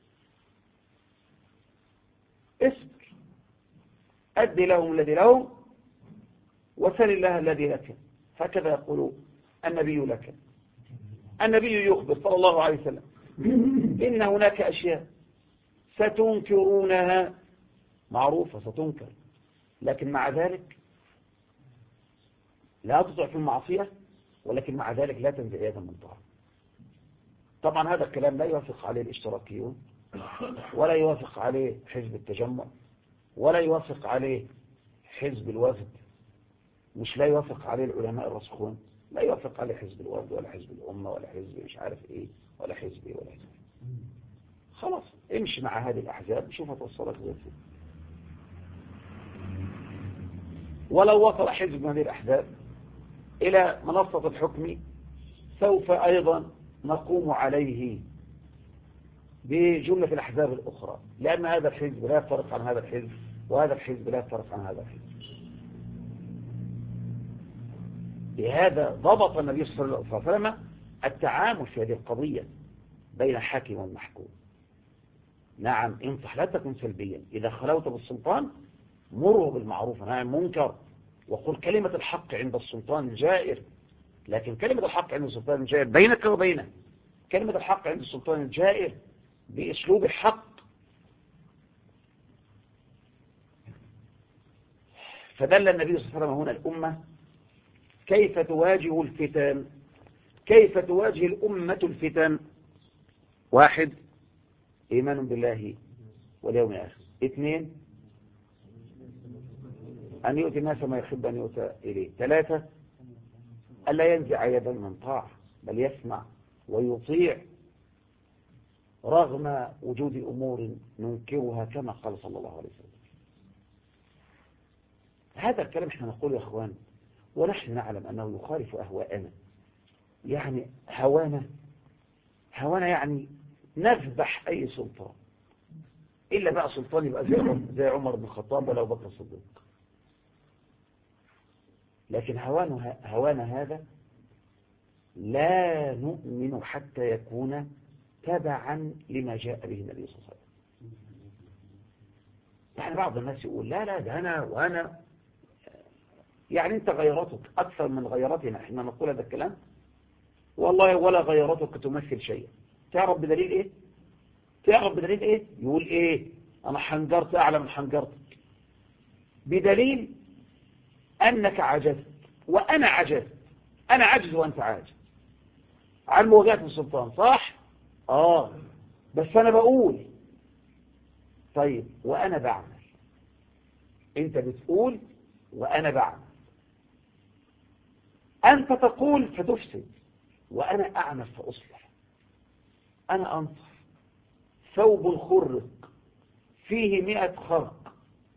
Speaker 1: اصبر، أدي لهم الذي لهم وسل الله الذي لك. هكذا يقول النبي لك. النبي يخبر صلى الله عليه وسلم إن هناك أشياء ستنكرونها، معروفة ستنكر، لكن مع ذلك لا تطع في المعصية، ولكن مع ذلك لا تنزع يدا من طاعة. طبعا هذا الكلام لا يوافق عليه الاشتراكيون، ولا يوافق عليه حزب التجمع، ولا يوافق عليه حزب الوفد، مش لا يوافق عليه العلماء الراسخون، لا يوافق عليه حزب الوفد ولا حزب الأمة ولا حزب مش عارف ايه ولا حزب ايه ولا حزب. خلاص امشي مع هذه الأحزاب شوف هتوصلك زي فين. ولو وصل حزب من هذه الأحزاب إلى منصة الحكم سوف أيضا نقوم عليه بجملة الأحزاب الأخرى، لأن هذا الحزب لا يفترق عن هذا الحزب، وهذا الحزب لا يفترق عن هذا الحزب. لهذا ضبط النبي صلى الله عليه وسلم التعامل في هذه القضية بين الحاكم والمحكوم. نعم انصح، لا تكن سلبيا. إذا خلوت بالسلطان مره بالمعروف ونهى عن المنكر، وقل كلمة الحق عند السلطان الجائر. لكن كلمة الحق عند السلطان الجائر بينك وبينه، كلمة الحق عند السلطان الجائر بأسلوب الحق. فدل النبي صلى الله عليه وسلم هنا الأمة كيف تواجه الفتن، كيف تواجه الأمة الفتن. 1 إيمان بالله واليوم الآخر. 2 أن يؤتي الناس ما يحب أن يؤتى إليه. 3 ألا ينزع يدا من طاعة بل يسمع ويطيع رغم وجود أمور ننكرها كما قال صلى الله عليه وسلم. هذا الكلام احنا نقول يا أخوان ونحن نعلم أنه يخالف أهواءنا، يعني هوانا يعني نذبح أي سلطان، إلا بقى سلطان يبقى زي عمر بن الخطاب ولا أبو بكر الصديق. لكن هوانا هذا لا نؤمن حتى يكون تبعا لما جاء به النبي صلى الله عليه وسلم. يعني بعض الناس يقول لا ده أنا وأنا، يعني أنت غيرتك أكثر من غيرتنا. إحنا نقول هذا الكلام والله ولا غيرتك تمثل شيئا. تعرف بدليل إيه؟ يقول إيه؟ أنا حنجرت أعلى من حنجرتك، بدليل أنك عجزت وأنا عجزت. أنا عجز وأنت عاجز عن مواجهة السلطان، صح؟ بس أنا بقول. طيب وأنا بعمل، أنت بتقول وأنا بعمل. أنت تقول فتفسد وأنا أعمل فأصلح. أنا أنصح ثوب خرق فيه 100 خرق،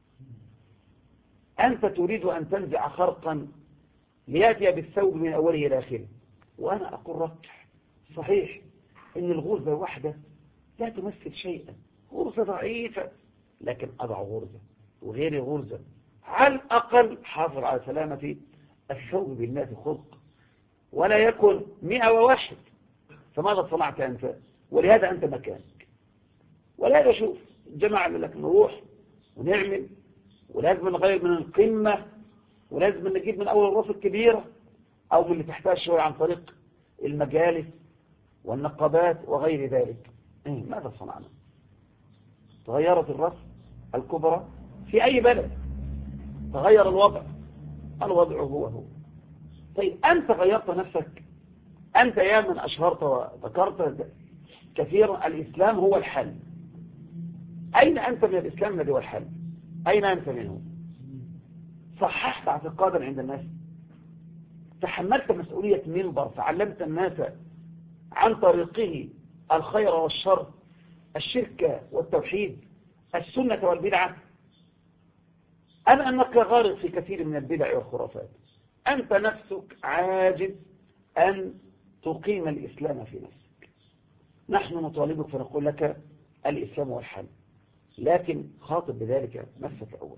Speaker 1: أنت تريد أن تنزع خرقا ليأتي بالثوب من أوله إلى آخره، وأنا أقول رجح. صحيح إن الغرزة واحدة لا تمثل شيئا، غرزة ضعيفة، لكن أضع غرزة وغير غرزة على الأقل حافظ على سلامة الثوب بالناس خلق، ولا يكن 101. فماذا صنعت أنت؟ ولهذا أنت مكانك. ولهذا شوف الجماعة اللي لك نروح ونعمل، ولازم نغير من القمة، ولازم نجيب من أول الرأس الكبيرة أو من اللي تحتاج شوية عن طريق المجالس والنقابات وغير ذلك. ماذا صنعنا؟ تغيرت الرأس الكبرى في أي بلد، تغير الوضع هو. طيب أنت غيرت نفسك، أنت يا من أشهرت وذكرت كثيرا الإسلام هو الحل. أين أنت من الإسلام الذي هو الحل؟ أين أنت منه؟ صححت اعتقادا عند الناس، تحملت مسؤولية منبر، فعلمت الناس عن طريقه الخير والشر، الشرك والتوحيد، السنة والبدعة، أم أنك غارق في كثير من البدع والخرافات؟ أنت نفسك عاجز أن تقيم الإسلام في نفسك. نحن نطالبك فنقول لك الإسلام هو الحل، لكن خاطب بذلك نفسك أولا.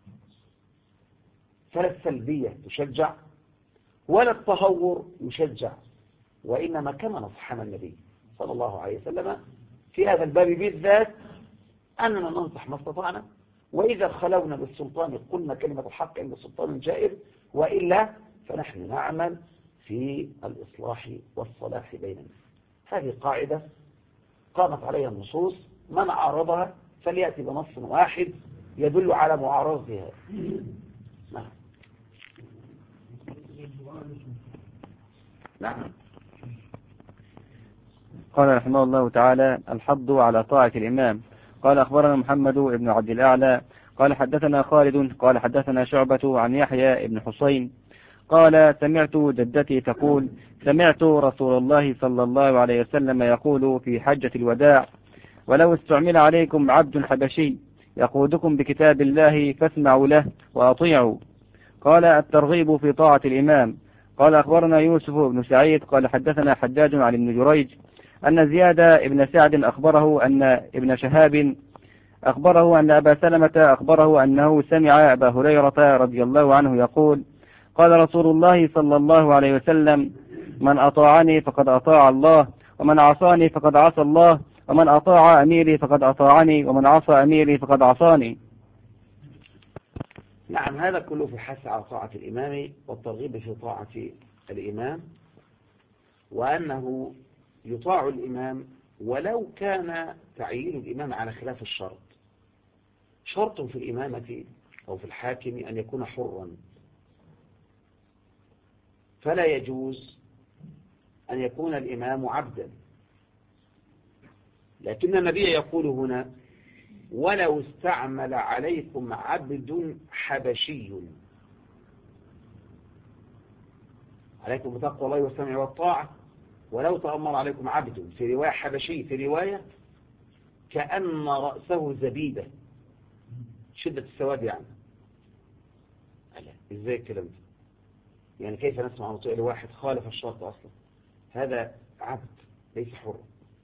Speaker 1: فلا السلبية تشجع ولا التهور يشجع، وإنما كما نصحنا النبي صلى الله عليه وسلم في هذا الباب بالذات أننا ننصح ما استطعنا، وإذا خلونا بالسلطان قلنا كلمة الحق عند السلطان جائر، وإلا فنحن نعمل في الإصلاح والصلاح بين الناس. هذه قاعدة قامت عليها النصوص، من عارضها فليأتي بنص واحد يدل على معارضتها. نعم.
Speaker 2: قال رحمه الله تعالى: الحض على طاعة الإمام. قال أخبرنا محمد بن عبد الأعلى قال حدثنا خالد قال حدثنا شعبة عن يحيى بن حسين قال سمعت جدتي تقول سمعت رسول الله صلى الله عليه وسلم يقول في حجة الوداع: ولو استعمل عليكم عبد حبشي يقودكم بكتاب الله فاسمعوا له وأطيعوا. قال الترغيب في طاعة الإمام. قال أخبرنا يوسف بن سعيد قال حدثنا حجاج عن ابن جريج أن زياد بن سعد أخبره أن ابن شهاب أخبره أن أبا سلمة أخبره أنه سمع أبا هريرة رضي الله عنه يقول: قال رسول الله صلى الله عليه وسلم: من أطاعني فقد أطاع الله، ومن عصاني فقد عصى الله، ومن أطاع أميري فقد أطاعني، ومن عصى أميري فقد عصاني.
Speaker 1: نعم، هذا كله في الحث على طاعة الإمام والترغيب في طاعة الإمام، وأنه يطاع الإمام ولو كان تعيين الإمام على خلاف الشرط. شرط في الإمامة أو في الحاكم أن يكون حرا، فلا يجوز أن يكون الإمام عبدا. لكن النبي يقول هنا: ولو استعمل عليكم عبد حبشي. عليكم بتقوى الله والسمع والطاعة. ولو تأمر عليكم عبد، في رواية حبشي، في رواية كأن رأسه زبيدة، شدة السواد يعني. ازاي الكلام ده؟ يعني كيف نسمع نطيع لواحد خالف الشرط أصلا؟ هذا عبد ليس حر.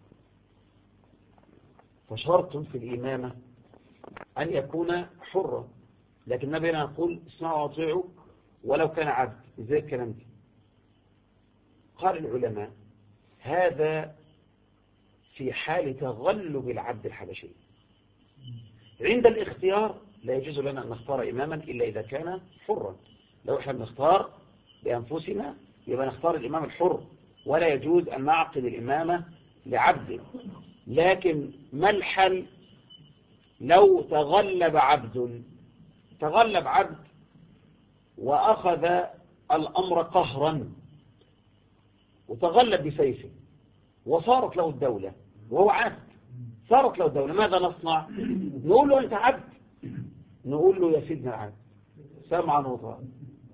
Speaker 1: فشرط في الإمامة أن يكون حرا، لكن النبي يقول: اسمعوا واطيعوا ولو كان عبد. ازاي الكلام ده؟ قال العلماء: هذا في حال تغلب العبد الحبشي. عند الاختيار لا يجوز لنا أن نختار إماما إلا إذا كان حرا. لو احنا بنختار بأنفسنا يبقى نختار الإمام الحر، ولا يجوز أن نعقد الإمامة لعبد. لكن ما الحل لو تغلب عبد وأخذ الأمر قهرا وتغلب بسيفه وصارت له الدولة وهو عبد، صارت له الدولة، ماذا نصنع؟ نقول له: أنت عبد. نقول له: يا سيدنا العبد، سمعا وطاعة.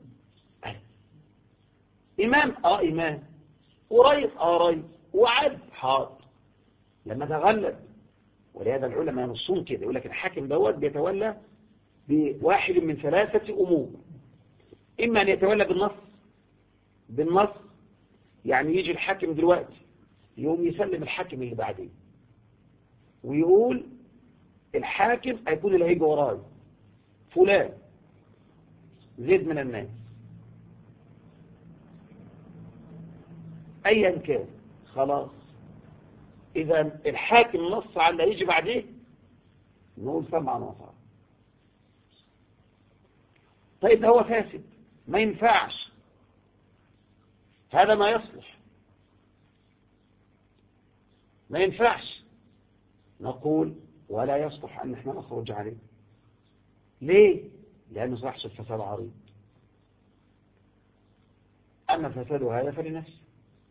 Speaker 1: إمام إمام، ورئيس رئيس، وعبد حاضر لما تغلب. ولهذا العلماء ينصون كده، يقول لك الحاكم دوت بيتولى بواحد من 3 أمور: إما أن يتولى بالنص، يعني يجي الحاكم دلوقتي يوم يسلم الحاكم اللي بعدين ويقول: الحاكم هيكون اللي هيجي وراي فلان زيد من الناس أيا كان. خلاص، إذا الحاكم نص على اللي هيجي بعديه، نقول سمعا وطاعة. طيب هو فاسد، ما ينفعش، هذا ما يصلح، ما ينفعش. نقول: ولا يصلح أن احنا نخرج عليه. ليه؟ لأنه سيحصل فساد عريض. أما فساد هذا فلنفسه.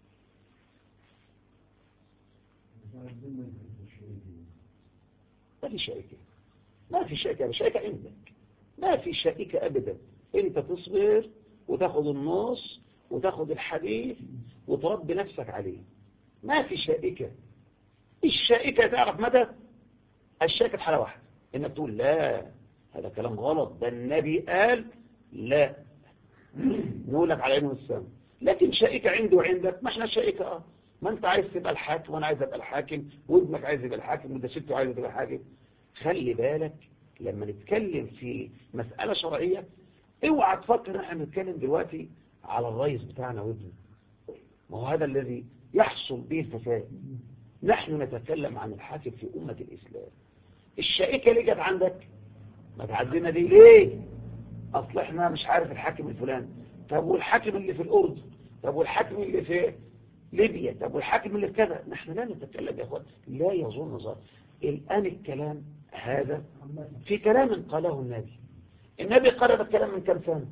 Speaker 1: ما في شائكة، ما في شائكة، شائكة عندك، ما في شائكة أبدا. أنت تصبر وتاخذ النص وتاخذ الحديث وتربي نفسك عليه. ما في شائكة. الشائكة تعرف مدى الشائكة؟ حالة واحدة، إنك تقول: لا، هذا كلام غلط، ده النبي قال لا. نقول لك على عينه والسمع. لكن شائكة عندي وعندك، ما احنا شائكة. ما انت عايز تبقى الحاكم وانا عايز ابقى الحاكم، وابنك عايز يبقى الحاكم، وده سته عايز يبقى الحاكم. خلي بالك لما نتكلم في مسألة شرعية، اوعى تفكر احنا بنتكلم دلوقتي على الرئيس بتاعنا وابنه. ما هو هذا الذي يحصل به الفساد. نحن نتكلم عن الحاكم في أمة الإسلام. الشائكة اللي جت عندك ما تعدينا دي ليه؟ أصل احنا مش عارف الحاكم الفلاني. طب والحاكم اللي في الأردن؟ طب والحاكم اللي في ليبيا؟ طب والحاكم اللي في كذا؟ نحن لا نتكلم يا أخوان، لا يظن نظر. الآن الكلام هذا في كلام قاله النبي قال هذا الكلام من كم سنة؟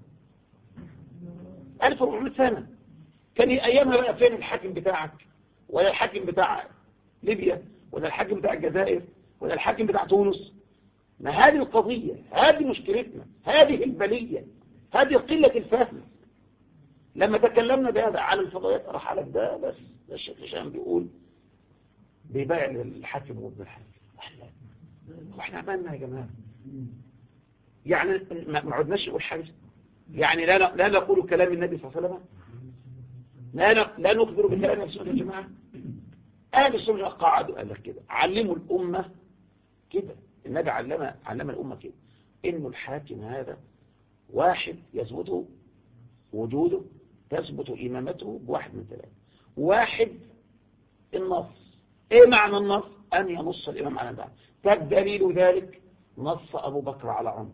Speaker 1: 1400 سنة. كان أيامها بقى فين الحاكم بتاعك؟ ولا الحاكم بتاع ليبيا؟ ولا الحاكم بتاع الجزائر؟ ولا الحاكم بتاع تونس؟ ما هذه القضية، هذه مشكلتنا، هذه البلية، هذه قلة الفهم. لما تكلمنا بهذا على الفضائيات راح على ده بس. ده الشيخ هشام بيقول بيبايع الحاكم وابن الحاكم. واحنا عملنا يا جماعة يعني ما عدناش نقول حاجة. يعني لا نقول كلام النبي صلى الله عليه وسلم، لا نخبر بكلام السنة يا جماعة. أهل السنة قاعدوا قال لك كده، علموا الأمة كده. النبي علم الأمة كده، إنه الحاكم هذا واحد يثبت وجوده، تثبت إمامته بواحد من 3. واحد، النص. إيه معنى النص؟ أن ينص الإمام على ذلك. طب دليل ذلك نص أبو بكر على عمر.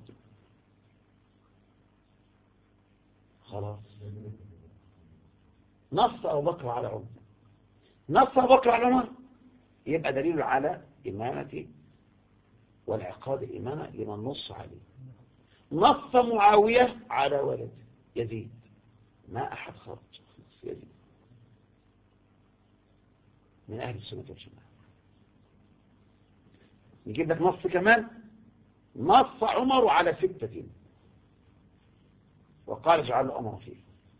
Speaker 1: خلاص، نص أبو بكر على عمر، نص أبو بكر على عمر، يبقى دليل على إمامة والعقاد الإمامة لمن نص عليه. نص معاوية على ولد يزيد، ما أحد خرج يزيد من أهل السنة والجماعة. نجيب لك نص كمان، نص عمر على 6 وقال اجعل الأمر فيه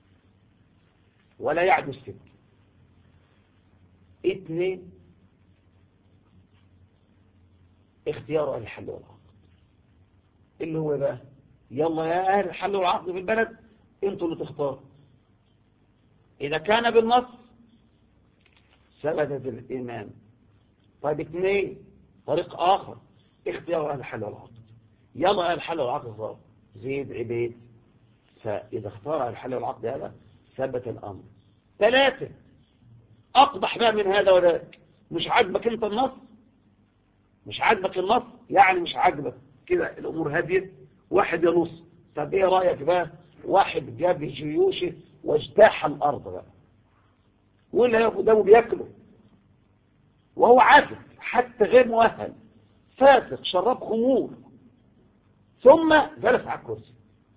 Speaker 1: ولا يعدو 6. 2 اختيار أهل الحل والعقد، اللي هو بقى يلا يا أهل الحل والعقد في البلد انتوا اللي تختاروا. إذا كان بالنص ثبتت الإمام. طيب 2 طريق آخر، اختيار أهل الحل والعقد، يلا أهل الحل والعقد صار زيد عبيد، فإذا اختار أهل الحل والعقد هذا ثبت الأمر. 3 أقبح بقى من هذا وذاك، مش عاجبك انت النص، مش عاجبك النص، يعني مش عاجبك كده الأمور هديت، واحد ينص. طب ايه رأيك بقى واحد جاب جيوشه واجتاح الأرض بقى، واللي هياخد دمه بياكله وهو عاجب حتى غير مؤهل، فاسق شرب خمور، ثم جلس على الكرسي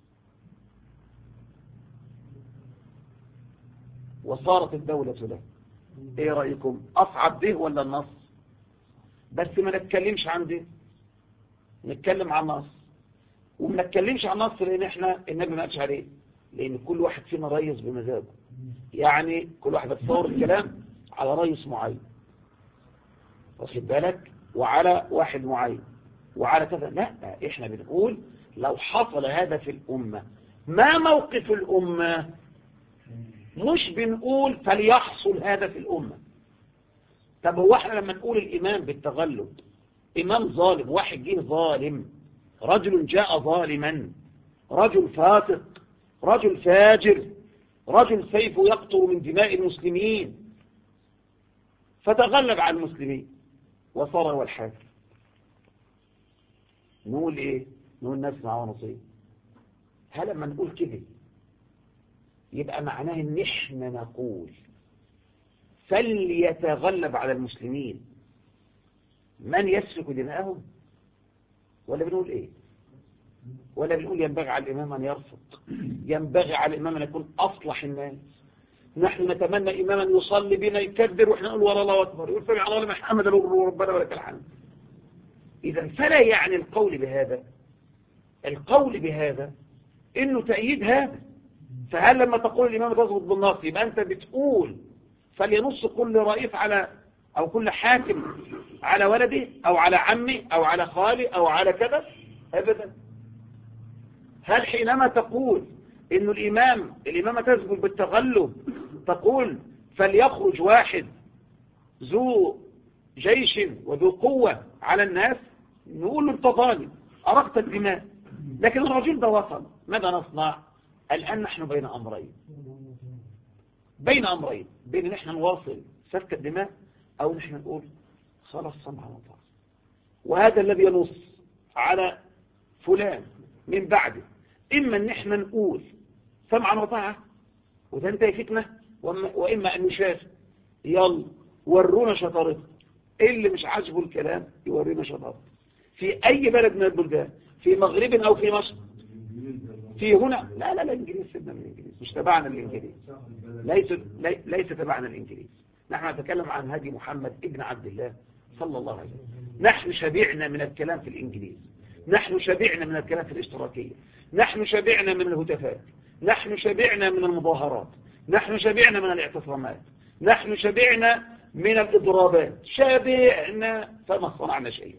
Speaker 1: وصارت الدولة له. ايه رأيكم أصعب ده ولا النص؟ بس ما نتكلمش عن ده، نتكلم عن النص. وما نتكلمش عن النص لأن احنا النبي ما قالش عليه، لأن كل واحد فينا ريس بمزاجه، يعني كل واحد بتصور الكلام على ريس معين، واخد بالك، وعلى واحد معين وعلى كذا. لا، احنا بنقول لو حصل هذا في الأمة ما موقف الأمة، مش بنقول فليحصل هذا في الأمة. طب هو احنا لما نقول الإمام بالتغلب إمام ظالم، واحد جه ظالم، رجل جاء ظالما، رجل فاسق، رجل فاجر، رجل سيفه يقطر من دماء المسلمين، فتغلب على المسلمين وصار هو الحاكم، نقول ايه؟ نقول نسمع ونطيع. هل لما نقول كده يبقى معناه ان احنا نقول فليتغلب على المسلمين من يسفك دماءهم، ولا بنقول ايه؟ ولا بنقول ينبغي على الامام ان يرفض، ينبغي على الامام ان يكون اصلح الناس. نحن نتمنى اماما يصلي بنا يكبر واحنا نقول ولا الله اكبر، يقول سمع الله لمن حمده ربنا ولك الحمد. اذا فلا يعني القول بهذا، القول بهذا انه تأييد هذا. فهل لما تقول الامام تضبط بالنص يبقى انت بتقول فلينص كل رئيس على او كل حاكم على ولده او على عمه او على خاله او على كذا؟ ابدا. هل حينما تقول انه الامامة تثبت بالتغلب تقول فليخرج واحد ذو جيش وذو قوة على الناس؟ نقول له انت ظالم أرقت الدماء. لكن الرجل ده وصل، ماذا نصنع؟ الآن نحن بين أمرين، بين نحن نواصل سفك الدماء أو نحن نقول خلاص سمعا وطاعة. وهذا الذي ينص على فلان من بعده، إما أن نحن نقول سمعا وطاعة وتنتهي فتنة، وإما أن نشاف يلا ورونا شطارته، اللي مش عاجبه الكلام يورينا شطارته في أي بلد من البلدان، في مغرب أو في مصر، في هنا. لا الإنجليز سيبنا من الإنجليز، مش تبعنا الإنجليز، ليس تبعنا الإنجليز. نحن نتكلم عن هدي محمد ابن عبد الله صلى الله عليه وسلم. نحن شبعنا من الكلام في الإنجليز، نحن شبعنا من الكلام في الاشتراكية، نحن شبعنا من الهتافات، نحن شبعنا من المظاهرات، نحن شبعنا من الاعتصامات، نحن شبعنا من الإضرابات، شبعنا فما صنعنا شيء،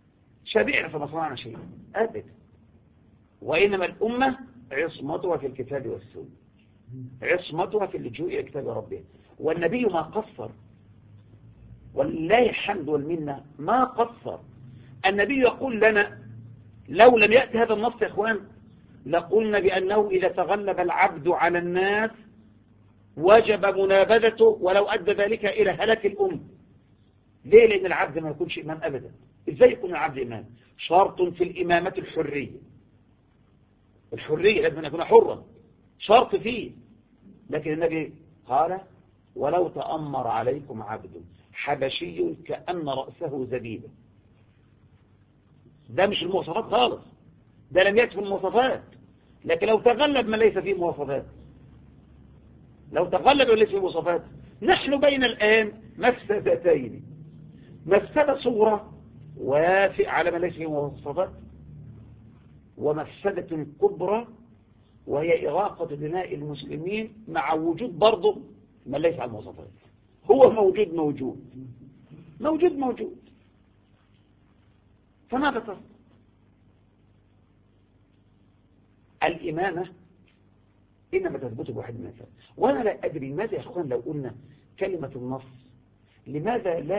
Speaker 1: أبدا. وإنما الأمة عصمتها في الكتاب والسنة، عصمتها في اللجوء إلى كتاب ربها. والنبي ما قصر، ولله الحمد والمنة ما قصر. النبي يقول لنا لو لم يأتي هذا النص يا إخوان لقلنا بأنه إذا تغلب العبد على الناس وجب منابذته ولو أدى ذلك إلى هلاك الأمة. ليه؟ لأن العبد ما يكونش إمام أبدا. إزاي يكون العبد إمام؟ شرط في الإمامة الحرية لازم أن يكون حرا، شرط فيه. لكن النبي قال ولو تأمر عليكم عبد.
Speaker 3: حبشي كأن رأسه زبيبة. ده مش المواصفات خالص، ده لم يأتي في المواصفات. لكن لو تغلب ما ليس فيه مواصفات، لو تغلب ما ليس فيه مواصفات، نحن بين الآن مفسدتين: مفسدة صغرى وافق على ما ليس فيه مواصفات، ومفسدة كبرى وهي إراقة دماء المسلمين مع وجود برضه ما ليس على المواصفات. هو موجود. فماذا تصل؟ الإمامة إنما تثبت بواحد من الثلاث. وأنا لا أدري لماذا يا أخوان لو قلنا كلمة النص لماذا لا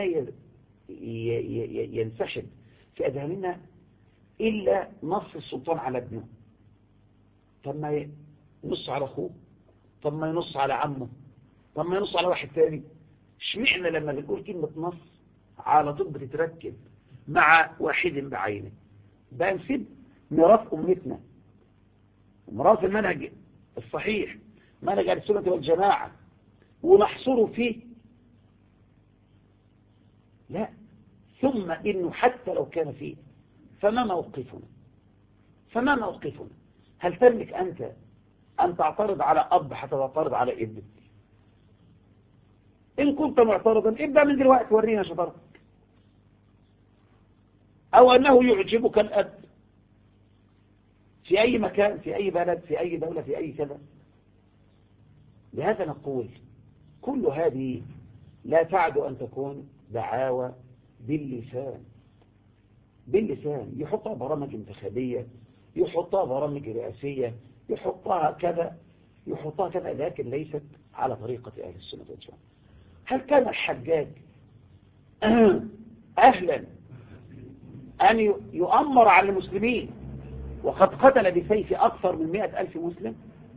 Speaker 3: ينسحب في أذهاننا إلا نص السلطان على ابنه. طب ما ينص على أخوه، طب ما ينص على عمه، طب ما ينص على واحد تاني. اشمعنا لما بنقول كلمة نص على طب بتتركب مع واحد بعينه؟ بقى نسيب ميراث أمتنا وميراث المنهج الصحيح، منهج السنة والجماعة، ونحصره فيه؟ لا. ثم إنه حتى لو كان فيه فما موقفنا؟ هل تملك أنت أن تعترض على أب حتى تعترض على ابن؟ إن كنت معترضا ابدأ من دلوقتي ورينا شطارتك. أو أنه يعجبك الأب في أي مكان، في أي بلد، في أي دولة، في أي كذا. لهذا نقول كل هذه لا تعد أن تكون دعاوى باللسان. يحطها برامج انتخابية، يحطها برامج رئاسية، يحطها كذا، لكن ليست على طريقة أهل السنة والجماعة. هل كان الحجاج أهلا أن يؤمر على المسلمين وقد قتل بسيف أكثر من 100,000 مسلم؟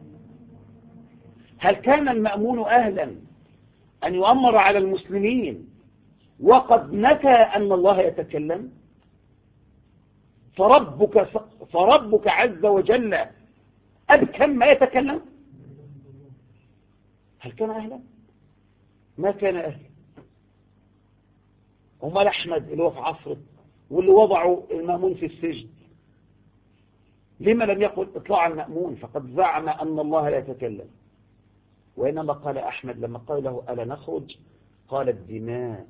Speaker 3: هل كان المأمون أهلا أن يؤمر على المسلمين وقد نفى أن الله يتكلم؟ فربك عز وجل أبكم ما يتكلم. هل كان أهلا؟ ما كان أهلا. امال أحمد اللي هو في عصره واللي وضعوا المأمون في السجن لما لم يقل اطلع المأمون فقد زعم أن الله لا يتكلم؟ وإنما قال أحمد لما قال له ألا نخرج؟ قال الدماء.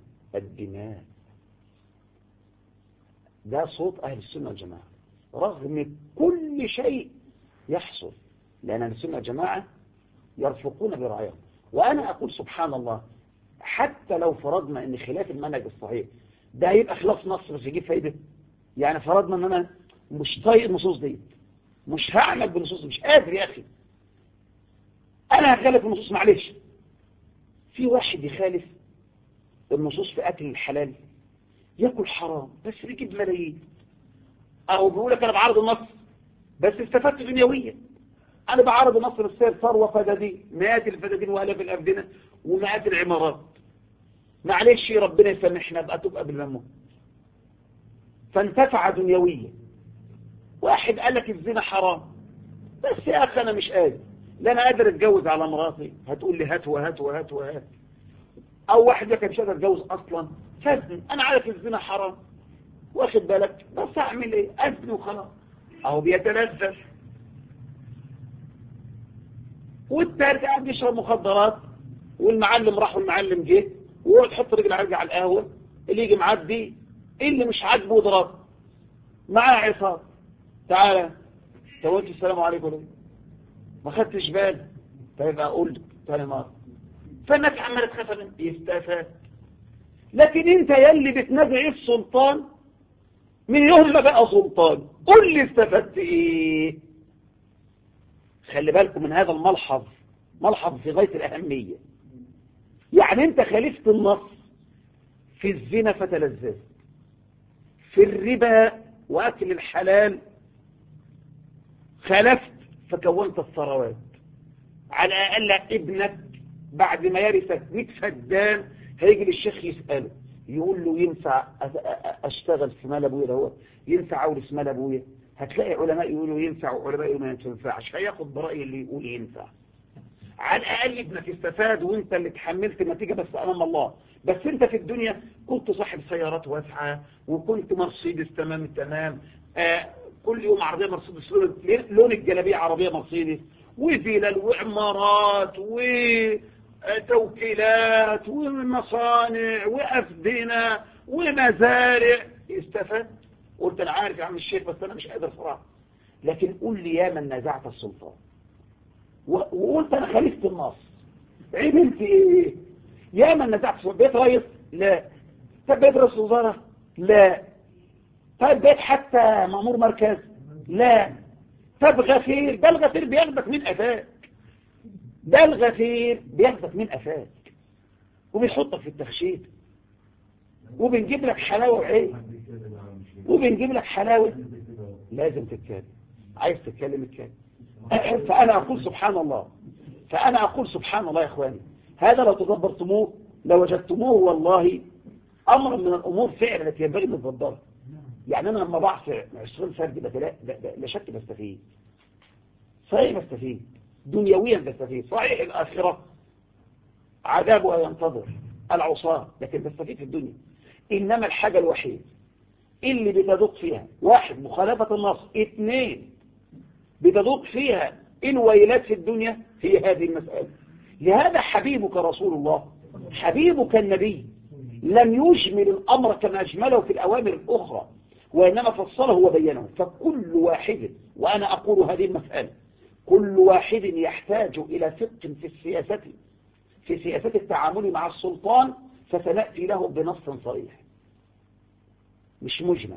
Speaker 3: ده صوت أهل السنة والجماعة رغم كل شيء يحصل، لأن أهل السنة والجماعة يرفقون برعايهم. وأنا أقول سبحان الله، حتى لو فرضنا أن خلاف المنهج الصحيح ده هيبقى خلاف نص بس يجيب فايدة. يعني فرضنا أن أنا مش طايق النصوص دي، مش هعمل بالنصوص، مش قادر يا أخي، أنا هخالف النصوص. معلش، في واحد يخالف النصوص في أكل الحلال، يأكل حرام بس يجيب ملايين، أو بيقول لك أنا بعرض النص بس استفدت دنيويا. أنا بعرض النص بالسير ثروة فدادين، مئات الفدادين وآلاف الأبدنة ومئات العمارات. معلش ربنا يسامحنا، بقى تبقى بالممنوع، فانتفع دنيويا. واحد قال لك الزنا حرام بس يا أخي أنا مش قادر، لا أنا قادر أتجوز على مراتي، هتقول لي هات وهات وهات وهات. أو واحد يا مش قادر أتجوز أصلا، فزن، أنا عارف الزنا حرام واخد بالك بس أعمل إيه؟ أزن وخلاص، أهو بيتلذذ. والتالت قاعد يشرب مخدرات، والمعلم راح والمعلم جه، وهو تحط رجل على القهوة، اللي يجي معدي اللي مش عاجبه يضرب معاه عصام، تعالى توجه السلام عليكم ليه؟ ما خدتش بالي، طيب اقول لك ثاني مرة. فالناس عماله تخاف منه، يستفاد. لكن انت يلي بتنازع السلطان من يوم ما بقى سلطان، قل لي استفدت ايه؟ خلي بالكم من هذا الملحظ، ملحظ في غاية الأهمية. يعني انت خالفت النص في الزنا فتلذذت، في الربا وأكل الحلال خالفت فكونت الثروات. على الأقل ابنك بعد ما يرثك 100 فدان هيجي للشيخ يسأله، يقول له ينفع أشتغل في مال أبويا؟ ده ينفع أورث مال أبويا؟ هتلاقي علماء يقولوا ينفع وعلماء يقولوا ما ينفعش، هياخد برأي اللي يقول ينفع. على الأقل ابنك استفاد وانت اللي تحملت النتيجة بس أمام الله. بس انت في الدنيا كنت صاحب سيارات واسعة وكنت مرسيدس تمام التمام، كل يوم عربية مرسيدس لون الجلابية عربية مرسيدس، وفلل وعمارات وتوكيلات ومصانع وأفدنة ومزارع. استفاد. قلت أنا عارف يا عم الشيخ بس أنا مش قادر صراحة. لكن قل لي يا من نازعت السلطان وقلت أنا خليفة النص، عملت إيه؟ يا من نازعت السلطان. بيت رئيس؟ لا. طب بيت رئيس وزراء؟ لا. طب بيت حتى مأمور مركز؟ لا. طب غفير؟ ده الغفير بياخدك من قفاك، ده الغفير بياخدك من قفاك وبيحطك في التخشيد، وبنجيب لك حلاوة وعين، وبنجيب لك حلاوة. لازم تتكلم، عايز تتكلم اتكلم. فأنا أقول سبحان الله، فأنا أقول سبحان الله يا إخواني، هذا لو تدبرتموه لوجدتموه والله أمر من الأمور فعلا التي ينبغي أن تتدبرها. يعني أنا لما ضعف 20 فرد لا شك بستفيد، صحيح بستفيد دنيويا، بستفيد صحيح الآخرة عذابها ينتظر العصاة، لكن بستفيد في الدنيا. إنما الحاجة الوحيدة اللي بتذوق فيها، واحد مخالفة النص، اثنين بتذوق فيها الويلات في الدنيا، هي هذه المسألة. لهذا حبيبك رسول الله، حبيبك النبي لم يجمل الأمر كما أجمله في الأوامر الأخرى، وإنما فصله وبينه. فكل واحد، وأنا أقول هذه المسألة، كل واحد يحتاج إلى فقه في سياسة التعامل مع السلطان، فسنأتي له بنص صريح مش مجمل.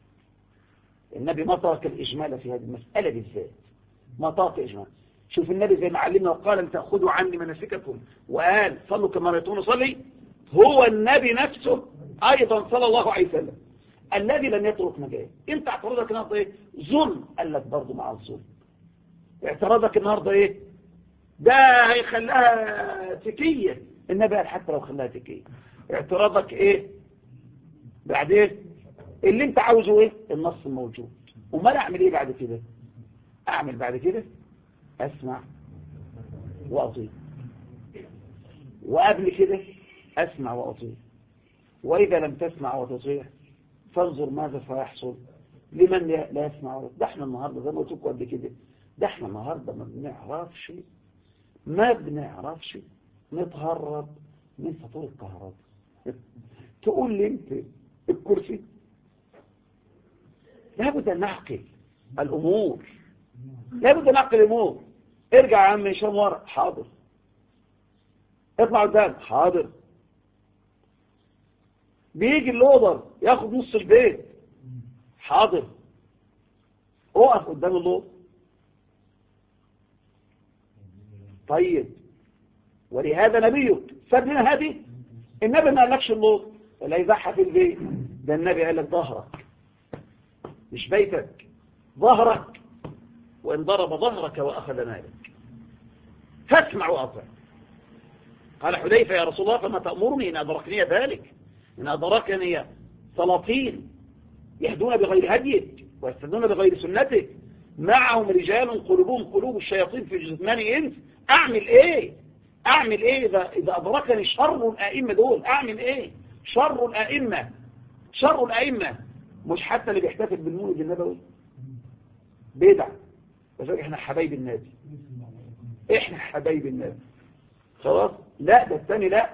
Speaker 3: النبي ما ترك الإجمال في هذه المسألة بالذات، ما ترك إجمال. شوف النبي زي ما علمنا وقال أن تأخذوا عني مناسككم وقال صلوا كما رأيتموني أصلي. هو النبي نفسه أيضا صلى الله عليه وسلم الذي لم يترك مجال. انت اعتراضك النهارده ايه؟ ظلم، قال لك برضه مع الظلم. اعتراضك النهارده ايه؟ ده هيخليها تكية، النبي قال حتى لو خلاها تكية. اعتراضك ايه بعدين؟ اللي انت عاوزه ايه؟ النص موجود. وما اعمل ايه بعد كده؟ اعمل بعد كده اسمع واطيع، وقبل كده اسمع واطيع. واذا لم تسمع وتطيع فانظر ماذا سيحصل لمن لا يسمع ولا. ده احنا النهارده زي ما قلت لكم قبل كده، ده احنا النهارده ما بنعرفش نتهرب من فاتوره الكهرباء. تقول لي انت الكرسي، لابد ان نعقل الامور، لابد ان نعقل الامور. ارجع يا عم هشام ورا، حاضر. اطلع قدام، حاضر. بيجي اللودر ياخد نص البيت، حاضر. اقف قدام اللودر. طيب ولهذا نبيك ساب لنا هذه. النبي ما قالكش اللودر ولا يزحها في البيت، ده النبي قال لك ظهرك مش بيتك، ظهرك، وإن ضرب ظهرك وأخذ مالك فاسمع وأطع. قال حذيفة يا رسول الله فما تأمرني إن أدركني ذلك، إن أدركني سلاطين يهدون بغير هديك ويستدون بغير سنتك، معهم رجال قلوبهم قلوب الشياطين في جثمان إنس. أعمل إيه؟ أعمل إيه إذا أدركني شر الأئمة دول؟ أعمل إيه؟ شر الأئمة، شر الأئمة مش حتى اللي بيحتفل بالمولد النبوي بدع، بس احنا حبايب النبي، احنا حبايب النبي خلاص. لا ده الثاني لا،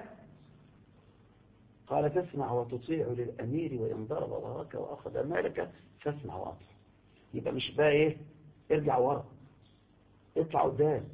Speaker 3: قال تسمع وتطيع للأمير وإن ضرب ظهرك وأخذ مالك فاسمع وأطيع. يبقى مش بقى ايه ارجع ورا، اطلع قدام.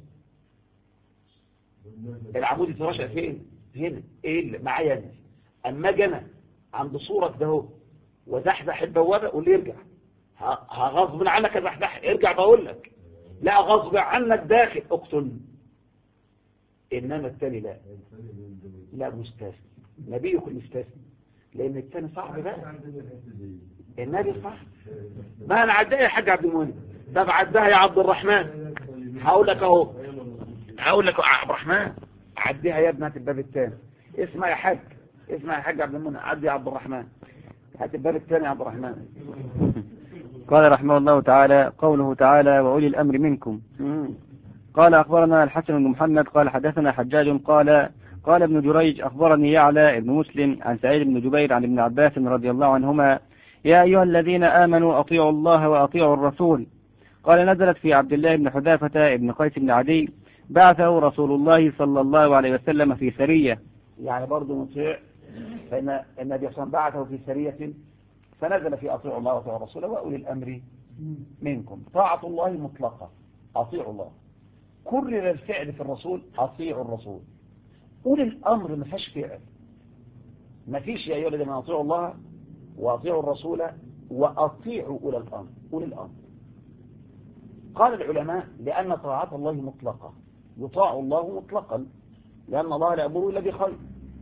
Speaker 3: العمود يترشق فين؟ هنا. ايه اللي معايا دي؟ اما جنى عند صورك ده هو وزحزح البوابه قول لي ارجع، غصب عنك ازحزح، ارجع بقول لك. لا غصب عنك داخل اقتل. انما الثاني لا، لا مستثني، نبي يكون مستثني، لان الثاني صعب بقى. النبي صح. ما انا عدها يا حاج عبد المنعم، طب عدها يا عبد الرحمن. هقول لك اهو، هقول لك يا عبد الرحمن عديها يا ابنة الباب الثاني. اسمع يا حاج، اسمع يا حاج عبد المنعم، عدي يا عبد الرحمن، هات الباب الثاني يا عبد الرحمن.
Speaker 2: قال رحمه الله تعالى: قوله تعالى: وأولي الأمر منكم. قال أخبرنا الحسن بن محمد قال حدثنا حجاج قال ابن جريج أخبرني يعلى بن مسلم عن سعيد بن جبير عن ابن عباس رضي الله عنهما يا أيها الذين آمنوا أطيعوا الله وأطيعوا الرسول. قال نزلت في عبد الله بن حذافة بن قيس بن عدي بعثه رسول الله صلى الله عليه وسلم في سرية.
Speaker 3: يعني برضه مطيع، فإن النبي صلى الله عليه وسلم بعثه في سرية فنزل في أطيعوا الله وأطيعوا الرسول وأولي الأمر منكم. طاعة الله مطلقة، أطيعوا الله. كرر الفعل في الرسول، أطيعوا الرسول. أولي الأمر ما فيش فعل، ما فيش يا أيها الذين أطيعوا الله وأطيعوا الرسول وأطيعوا أولي الأمر. أولي الأمر قال العلماء لأن طاعة الله مطلقة، يطاع الله مطلقا لأن الله لا يأمر إلا بخير،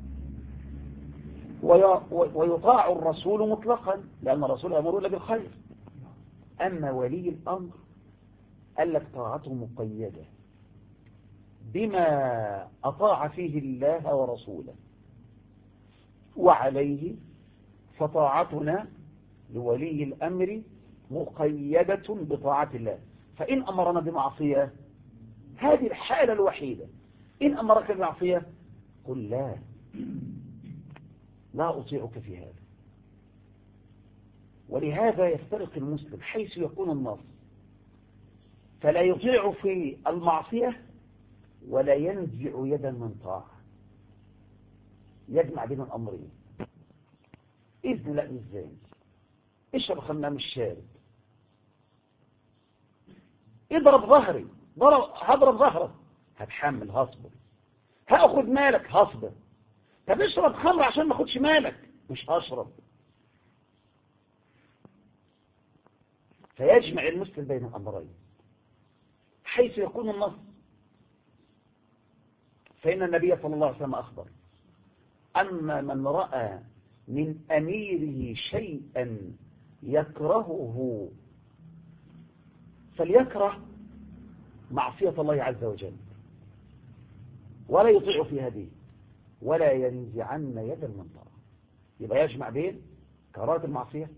Speaker 3: ويطاع الرسول مطلقا لأن الرسول لا يأمر إلا بالخير. أما ولي الأمر قال لك طاعته مقيدة بما أطاع فيه الله ورسوله، وعليه فطاعتنا لولي الأمر مقيدة بطاعة الله. فإن أمرنا بمعصية، هذه الحالة الوحيدة، إن أمرك بمعصية قل لا أطيعك في هذا. ولهذا يفترق المسلم حيث يكون النص، فلا يطيع في المعصية ولا ينزع يدا من طاعة، يجمع بين الأمرين. إذن لا إزاي اشرب خمام الشارب، اضرب ظهري، هضرب ظهرك، هتحمل، هصبر. هاخد مالك، هصبر. طب اشرب خمر عشان ما اخدش مالك، مش هشرب. فيجمع المسلم بين الأمرين حيث يكون النص. فإن النبي صلى الله عليه وسلم أخبر أما من رأى من أميره شيئا يكرهه فليكره معصية الله عز وجل ولا يطيع في هذه ولا ينزعن يدا من طاعة. يبقى يجمع بين كراهة المعصية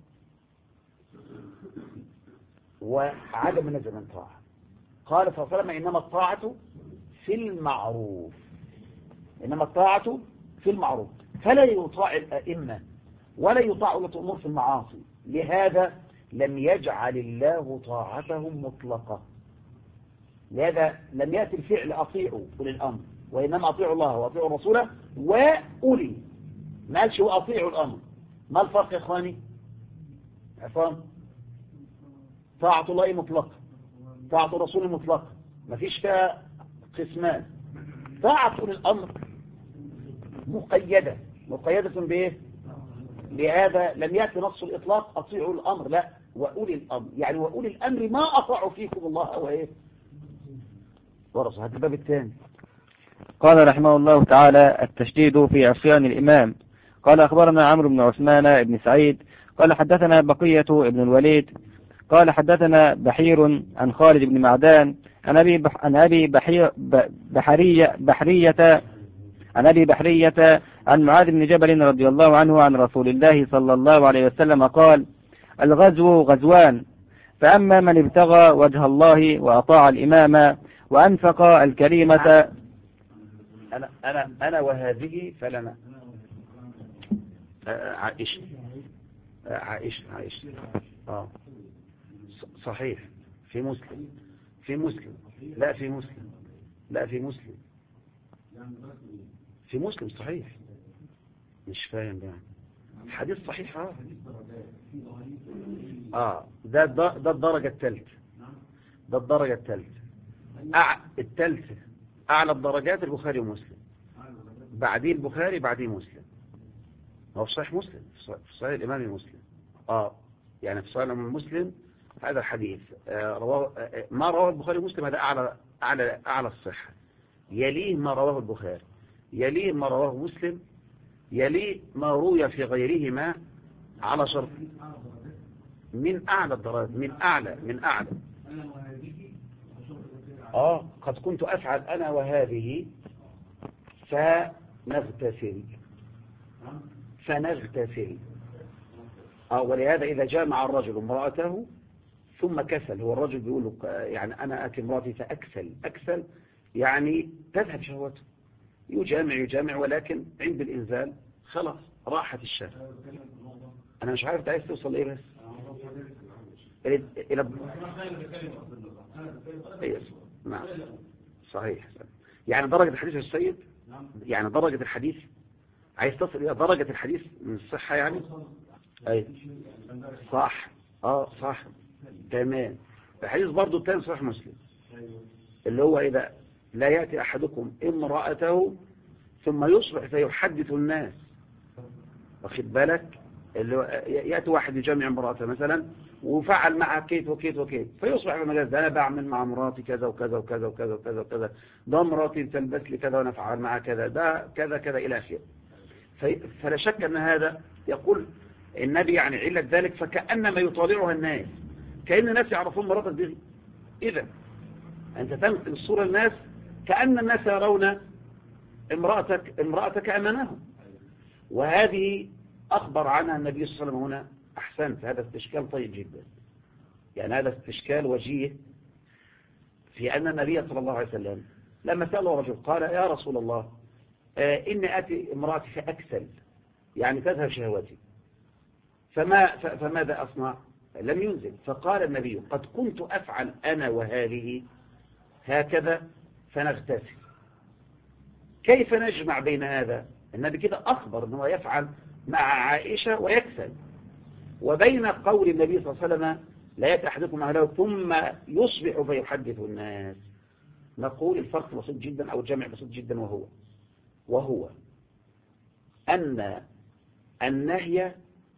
Speaker 3: وعدم النزع من طاعة. قال صلى الله عليه وسلم إنما الطاعة في المعروف، إنما الطاعة في المعروف، فلا يطاع الأئمة ولا يطاع ولاة الأمور في المعاصي. لهذا لم يجعل الله طاعتهم مطلقة، لهذا لم يأتي الفعل أطيعوا أولي الأمر، وإنما أطيعوا الله وأطيعوا الرسول وأولي، ما قالش وأطيعوا الأمر. ما الفرق يا إخواني؟ عفان، طاعة الله مطلقة، طاعة الرسول مطلقة، ما فيش فيها قسمان. طاعة أولي الأمر مقيدة بإيه؟ لهذا لم يأتي نص الإطلاق أطيعوا الأمر، لا، وأولي الأمر، يعني وأولي الأمر ما أطاعوا فيكم الله وإيه ورسوله. هذا الباب الثاني.
Speaker 2: قال رحمه الله تعالى التشديد في عصيان الإمام. قال أخبرنا عمرو بن عثمان بن سعيد قال حدثنا بقية ابن الوليد قال حدثنا بحير عن خالد بن معدان عن أبي بحرية عن معاذ بن جبل رضي الله عنه عن رسول الله صلى الله عليه وسلم قال الغزو غزوان، فأما من ابتغى وجه الله وأطاع الإمام وأنفق الكريمة.
Speaker 3: أنا وهذه فلنا عائشة صحيح في مسلم لا في مسلم صحيح، مش فاهم يعني الحديث صحيح. ده الدرجة الثالثة، ده الدرجة الثالثة الثالثة أعلى الدرجات البخاري ومسلم، بعديه البخاري بعديه مسلم. هو في صحيح مسلم، في صحيح الإمام مسلم. يعني في صحيح الإمام مسلم هذا الحديث ما رواه البخاري ومسلم هذا أعلى الصحة، يليه ما رواه البخاري، يليه ما رواه مسلم، يليه ما روي في غيرهما على شرط. من أعلى الدرجات، من أعلى. قد كنت أفعل أنا وهذه فنغتسل. ولهذا إذا جامع الرجل امرأته ثم كسل. هو الرجل بيقول له يعني أنا آتي امرأتي فأكسل يعني تذهب شهوته، يجامع ولكن عند الإنزال خلاص راحت الشهوة. أنا مش عارف عايز توصل إيه بس إلى نعم صحيح. يعني درجة الحديث السيد، يعني درجة الحديث عايز تصل إلى درجة الحديث من الصحة يعني. أي صح صح تمام. الحديث برضو الثاني صحيح مسلم اللي هو إذا لا يأتي أحدكم امرأته ثم يصبح فيحدث الناس، واخد بالك، اللي هو يأتي واحد يجمع امرأته مثلا وفعل معها كيت وكيت وكيت، فيصبح في المجال ده أنا بعمل مع مراتي كذا وكذا وكذا وكذا وكذا وكذا، ده مراتي تلبس لي كذا وأنا أفعل معها كذا، ده كذا كذا إلى آخره. فلا شك أن هذا يقول النبي يعني علة ذلك فكأنما يطالعها الناس، كأن الناس يعرفون مراتك دي. إذا أنت تنقل الصورة للناس كأن الناس يرون امرأتك أمامهم، وهذه أخبر عنها النبي صلى الله عليه وسلم هنا. أحسنت، هذا استشكال طيب جدا، يعني هذا استشكال وجيه في أن النبي صلى الله عليه وسلم لما سأله رجل قال يا رسول الله إني أتي امرأتي فأكسل يعني تذهب شهوتي فماذا أصنع؟ لم ينزل. فقال النبي قد كنت أفعل أنا وهذه هكذا فنغتسل. كيف نجمع بين هذا؟ النبي كده أخبر أنه يفعل مع عائشة ويكسل، وبين قول النبي صلى الله عليه وسلم لا يأتي أحدكم أهله ثم يصبح فيحدث الناس. نقول الفرق بسيط جدا أو الجمع بسيط جدا، وهو أن النهي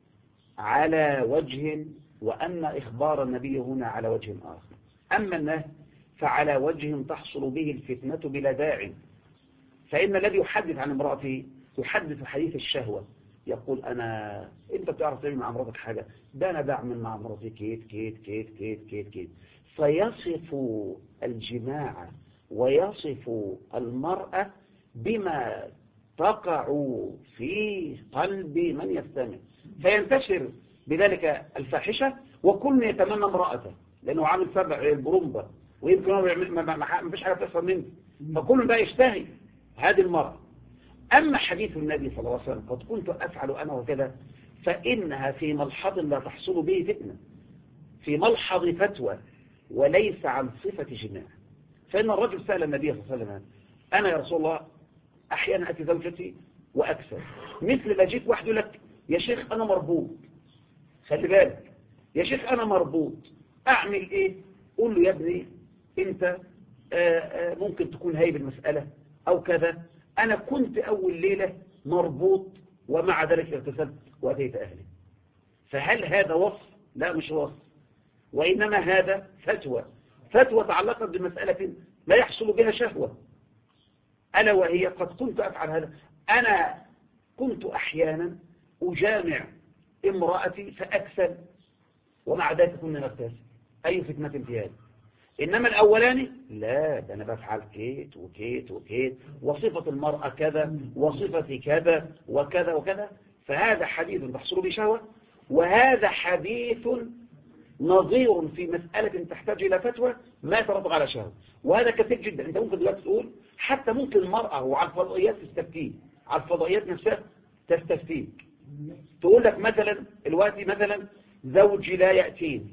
Speaker 3: على وجه وأن إخبار النبي هنا على وجه آخر. أما النهي فعلى وجه تحصل به الفتنة بلا داعي، فإن الذي يحدث عن امرأته يحدث حديث الشهوة، يقول أنت بتعرف تعمل مع مراتك حاجة، ده أنا بعمل مع مراتي كيت كيت كيت كيت كيت كيت، فيصف الجماع ويصف المرأة بما تقع في قلب من يستمع، فينتشر بذلك الفاحشة، وكل يتمنى امرأته لأنه عامل سبع البرومبا ويمكن ما فيش حاجة تحصل منه، فكل ده يشتهي هذه المرأة. أما حديث النبي صلى الله عليه وسلم قد كنت أفعل أنا وكذا، فإنها في ملحظ لا تحصل به فتنة، في ملحظ فتوى وليس عن صفة جماع. فإن الرجل سأل النبي صلى الله عليه وسلم أنا يا رسول الله أحيانا أتي زوجتي وأكثر، مثل ما جيت واحد يقول لك يا شيخ أنا مربوط، خلي بالك يا شيخ أنا مربوط أعمل إيه؟ قول له يا ابني أنت ممكن تكون هايب المسألة أو كذا، أنا كنت أول ليلة مربوط ومع ذلك اغتسلت وأتيت أهلي. فهل هذا وصف؟ لا مش وصف، وإنما هذا فتوى تعلقت بمسألة لا يحصل بها شهوة، ألا وهي قد كنت أفعل هذا، أنا كنت أحيانا أجامع امرأتي فأكسل ومع ذلك كنا نغتسل، أي فتنة في هذا؟ إنما الأولاني لا، ده أنا بفعل كيت وكيت وكيت وصفة المرأة كذا وصفتي كذا وكذا وكذا، فهذا حديث تحصل به شهوة، وهذا حديث نظير في مسألة تحتاج إلى فتوى ما يترتب على شهوة، وهذا كثير جدا. أنت ممكن دلوقتي تقول حتى ممكن المرأة وعلى الفضائيات تستفتيه، على الفضائيات نفسها تستفتيه، تقول لك مثلا الوقت مثلا زوجي لا يأتيني،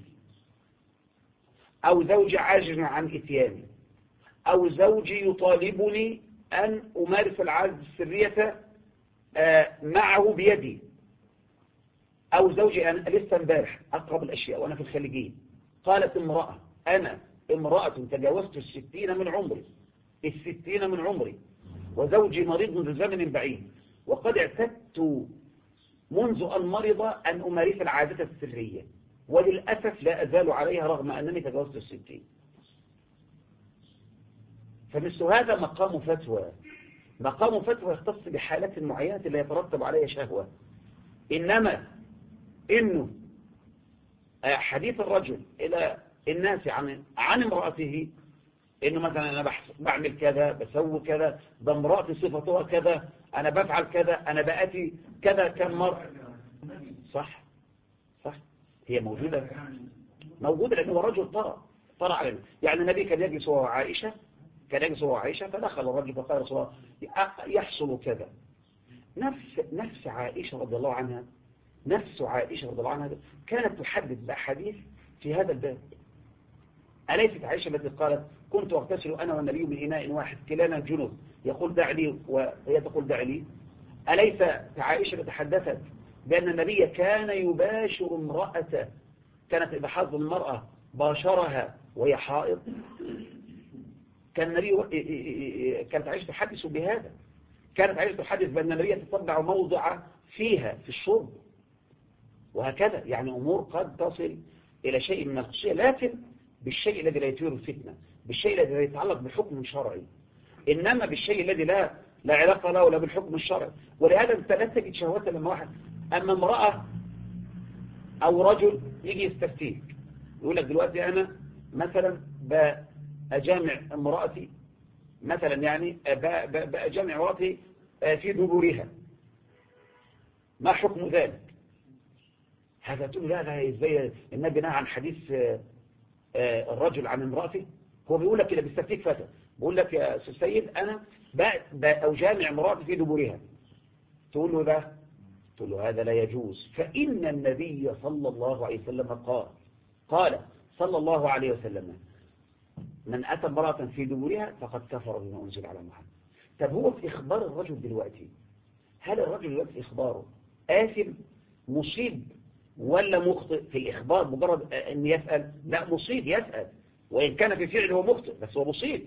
Speaker 3: أو زوجي عاجز عن إتياني، أو زوجي يطالبني أن أمارس العادة السرية معه بيدي، أو زوجي أنا لسه امبارح أقرب الأشياء وأنا في الخليجية قالت امرأة أنا امرأة تجاوزت 60 من عمري وزوجي مريض منذ زمن بعيد وقد اعتدت منذ أن مرض أن أمارس العادة السرية، وللأسف لا أزال عليها رغم أنني تجاوزت 60. فمثل هذا مقام فتوى يختص بحالات معينة لا يترتب عليها شهوة. إنما إنه حديث الرجل إلى الناس عن امرأته إنه مثلا أنا بعمل كذا بسوي كذا، ده امرأتي صفتها كذا، أنا بفعل كذا، أنا بأتي كذا كم مرة، صح هي موجودة موجودة لأنه رجل طرى علينا. يعني النبي كان يجلس وهو عائشة، فدخل الرجل فقال رسول الله يحصل كذا. نفس عائشة رضي الله عنها، كانت تحدث بأحاديث في هذا الباب. أليست عائشة التي قالت كنت أغتسل أنا والنبي من إناء واحد كلانا جنب، يقول دع لي وهي تقول دع لي؟ أليس عائشة تحدثت بأن النبي كان يباشر امرأته، كانت إذا حض المرأة باشرها وهي حائض؟ كانت عائشة تحدث بهذا، كانت عائشة تحدث بأن النبي يتطبع موضع فيها في الشرب، وهكذا. يعني أمور قد تصل إلى شيء من الخصوصية، لكن بالشيء الذي لا يثير الفتنة، بالشيء الذي لا يتعلق بحكم شرعي، إنما بالشيء الذي لا علاقة له ولا بالحكم الشرعي. ولهذا أنت لا تجد شهوة لما واحد، أما امرأة أو رجل يجي يستفتيك يقول لك دلوقتي أنا مثلا بأجامع امرأتي، مثلا يعني بأجامع امرأتي في دبورها، ما حكم ذلك؟ هذا تقول لا ازاي النبي نهى عن حديث الرجل عن امرأته؟ هو بيقول لك كده بيستفتيك فتى، بيقول لك يا سيد أنا بأجامع امرأتي في دبورها، تقول له ده، تقول له هذا لا يجوز، فإن النبي صلى الله عليه وسلم قال صلى الله عليه وسلم من أتى امرأة في دبورها فقد كفر بما أنزل على محمد. طب هو في إخبار الرجل دلوقتي، هل الرجل دلوقتي إخباره آثم مصيب ولا مخطئ في الإخبار؟ مجرد أن يسأل؟ لا، مصيب يسأل، وإن كان في فعله هو مخطئ بس هو مصيب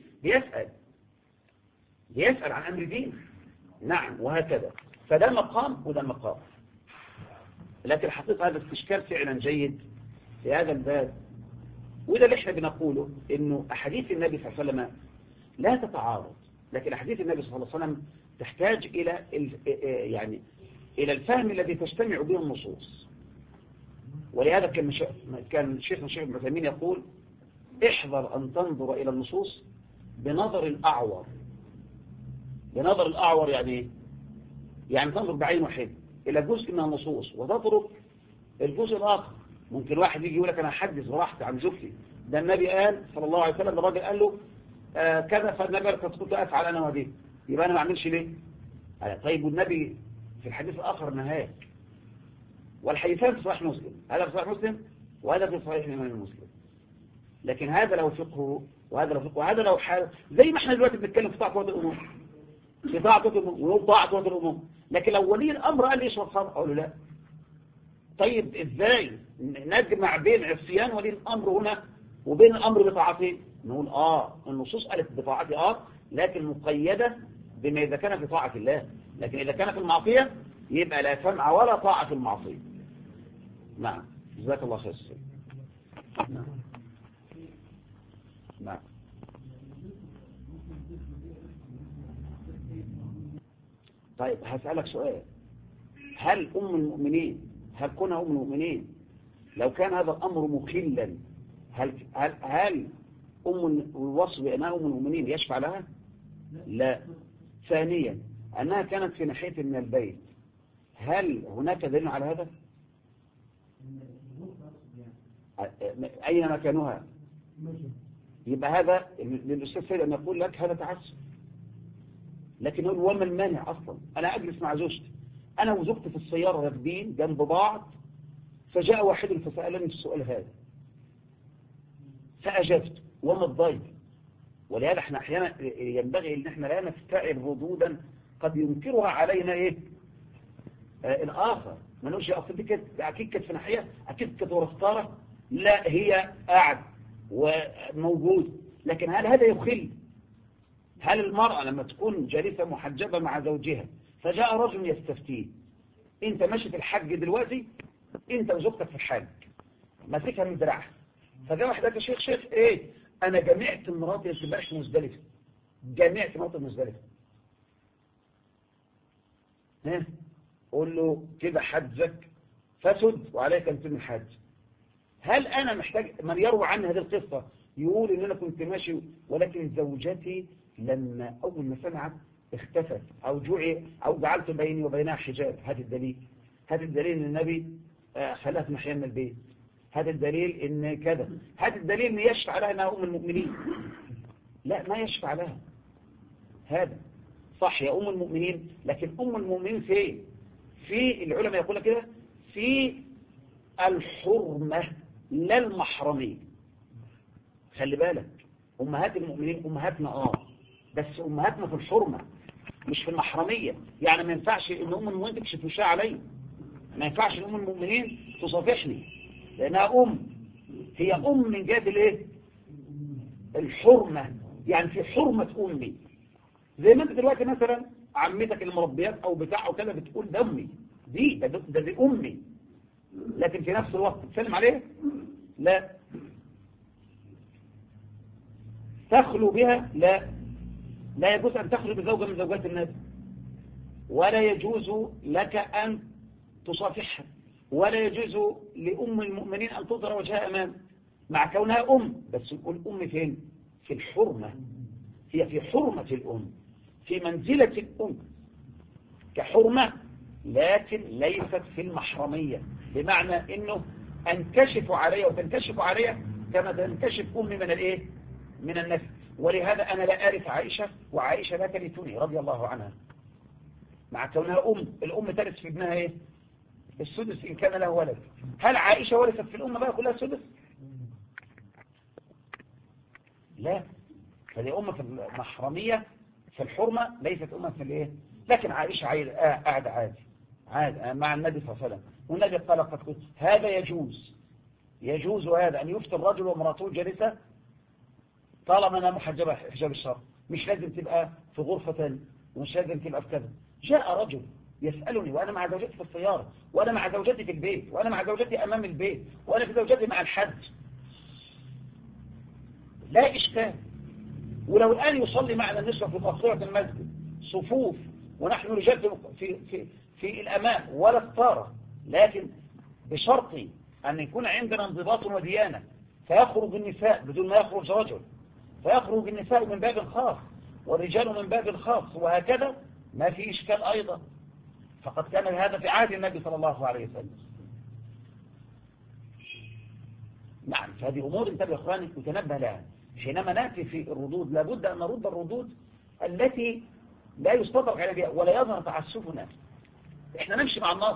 Speaker 3: بيسأل عن أمر دين. نعم، وهكذا. فده مقام وده مقام. لكن الحقيقة هذا استشكال فعلا جيد في هذا الباب، وده اللي احنا بنقوله، انه احاديث النبي صلى الله عليه وسلم لا تتعارض، لكن احاديث النبي صلى الله عليه وسلم تحتاج الى الى الفهم الذي تجتمع به النصوص. ولهذا كان شيخنا الشيخ ابن عثيمين يقول احذر ان تنظر الى النصوص بنظر الاعور. بنظر الاعور يعني تنظر بعين واحد الى جزء من النصوص وتترك الجزء الاخر. ممكن واحد يجي يقول لك انا احدث براحتي عن زوجتي، ده النبي قال صلى الله عليه وسلم، الراجل قال له كذا، فالنبي قد كنت افعل انا ودي، يبقى انا ما اعملش ليه؟ طيب والنبي في الحديث الاخر نهاك، والحديثان في صحيح مسلم، هذا في صحيح مسلم وهذا في صحيح الامام مسلم. لكن هذا لو فقه وهذا لو فقه وهذا لو حال، زي ما احنا دلوقتي بنتكلم في طاعه ولي الامور، في طاعه ولي الامور ويقول طاعه ولي الامور، لكن لو ولي الامر قال لي اشرب خمر اقول له لا. طيب ازاي نجمع بين عصيان ولي الامر هنا وبين الامر بطاعته؟ نقول النصوص قالت بطاعته لكن مقيده بما اذا كان في طاعه الله، لكن اذا كان في المعصيه يبقى لا سمع ولا طاعه في المعصيه. نعم، جزاك الله خير. نعم. طيب هسألك سؤال، هل كون أم المؤمنين لو كان هذا الأمر مخلا، هل الوصف بأنها أم المؤمنين يشفع لها؟ لا. ثانيا، أنها كانت في ناحية من البيت، هل هناك دليل على هذا؟ أين مكانها؟ يبقى هذا للأستاذ سيد أن يقول لك هذا تعسف. لكن يقول وما المانع أصلا؟ أنا أجلس مع زوجتي، أنا وزوجتي في السيارة راكبين جنب بعض، فجاء واحد فسألني السؤال هذا فأجبت وما الضير. ولهذا احنا أحيانا ينبغي أن احنا لا نستعب ردودا قد ينكرها علينا الآخر. ما نقولش يا أصل دي أكيد كانت في ناحية، أكيد كانت ورا، لا هي قاعد وموجود. لكن هل هذا يخل؟ هل المرأة لما تكون جالسة محجبة مع زوجها فجاء رجل يستفتيه، انت ماشي في الحج دلوقتي، انت وزوجتك في الحج، ماسكها من دراعها، فجاء واحد قال يا شيخ ايه، انا جمعت مراتي ما تبقاش مزدلفة، جمعت مراتي مزدلفة، قول له كده حجك فسد وعليك ان تتم الحج. هل انا محتاج من يروى عن هذه القصة يقول ان انا كنت ماشي ولكن زوجتي لما اول ما سمعت اختفت او جعلت بيني وبينها حجاب؟ هذا الدليل ان النبي خلاها في محيان البيت. هذا الدليل إن كذا، هذا الدليل إن يشفع لها أنها أم المؤمنين. لا، ما يشفع لها. هذا صح يا أم المؤمنين، لكن أم المؤمنين في العلماء يقول كده في الحرمة لا المحرمية. خلي بالك، أمهات المؤمنين أمهاتنا بس أمهاتنا في الحرمة مش في المحرمية. يعني ما ينفعش إن أم المؤمنين تكشف وشها علي، ما ينفعش إن أم المؤمنين تصافحني، لأنها هي من جهة الايه؟ الحرمة، يعني في حرمة أمي. زي ما أنت دلوقتي مثلا عمتك المربيات أو بتاع أو كده بتقول ده أمي، دي أمي، لكن في نفس الوقت تسلم عليه لا، تخلو بها لا يجوز أن تخلو بزوجة من زوجات الناس، ولا يجوز لك أن تصافحها، ولا يجوز لأم المؤمنين أن تظهر وجهها أمام، مع كونها بس نقول فين؟ في الحرمة. هي في حرمة الأم، في منزلة الأم كحرمة، لكن ليست في المحرمية، بمعنى أنه أنكشف عليها وتنكشف عليها كما تنكشف أمي من الناس. ولهذا أنا لا أعرف عائشة، وعائشة لا ترثني رضي الله عنها، مع كونها الأم ترث في ابنها السدس إن كان له ولد. هل عائشة ورثت في الأمة بقى كلها سدس؟ لا، فدي أمة في المحرمية في الحرمة، ليست أمة في لكن عائشة قاعدة عادي مع النبي صلى الله عليه وسلم، والنبي قال قد قلت هذا يجوز هذا أن يفتي الرجل ومراته جالسة طالما أنا محجبة حجاب الشرع، مش لازم تبقى في غرفة ثانية، ومش لازم تبقى في كذا. جاء رجل يسألني وأنا مع زوجتي في السيارة، وأنا مع زوجتي في البيت، وأنا مع زوجتي أمام البيت، وأنا في زوجتي مع الحج، لا إشكال. ولو الآن يصلي معنا النسوة في مقصورة المسجد صفوف، ونحن رجال في الأمام ولا ستارة، لكن بشرط أن يكون عندنا انضباط وديانة، فيخرج النساء بدون ما يخرج رجل، فيخرج النساء من باب خاص والرجال من باب خاص، وهكذا ما في إشكال أيضا. فقد كان هذا في عهد النبي صلى الله عليه وسلم. نعم، فهذه أمور انتبه أخواني وتنبه لها. حينما نأتي في الردود لابد أن نرد الردود التي لا يستطرق عليها بها ولا يظهر تعسفنا. احنا نمشي مع النص.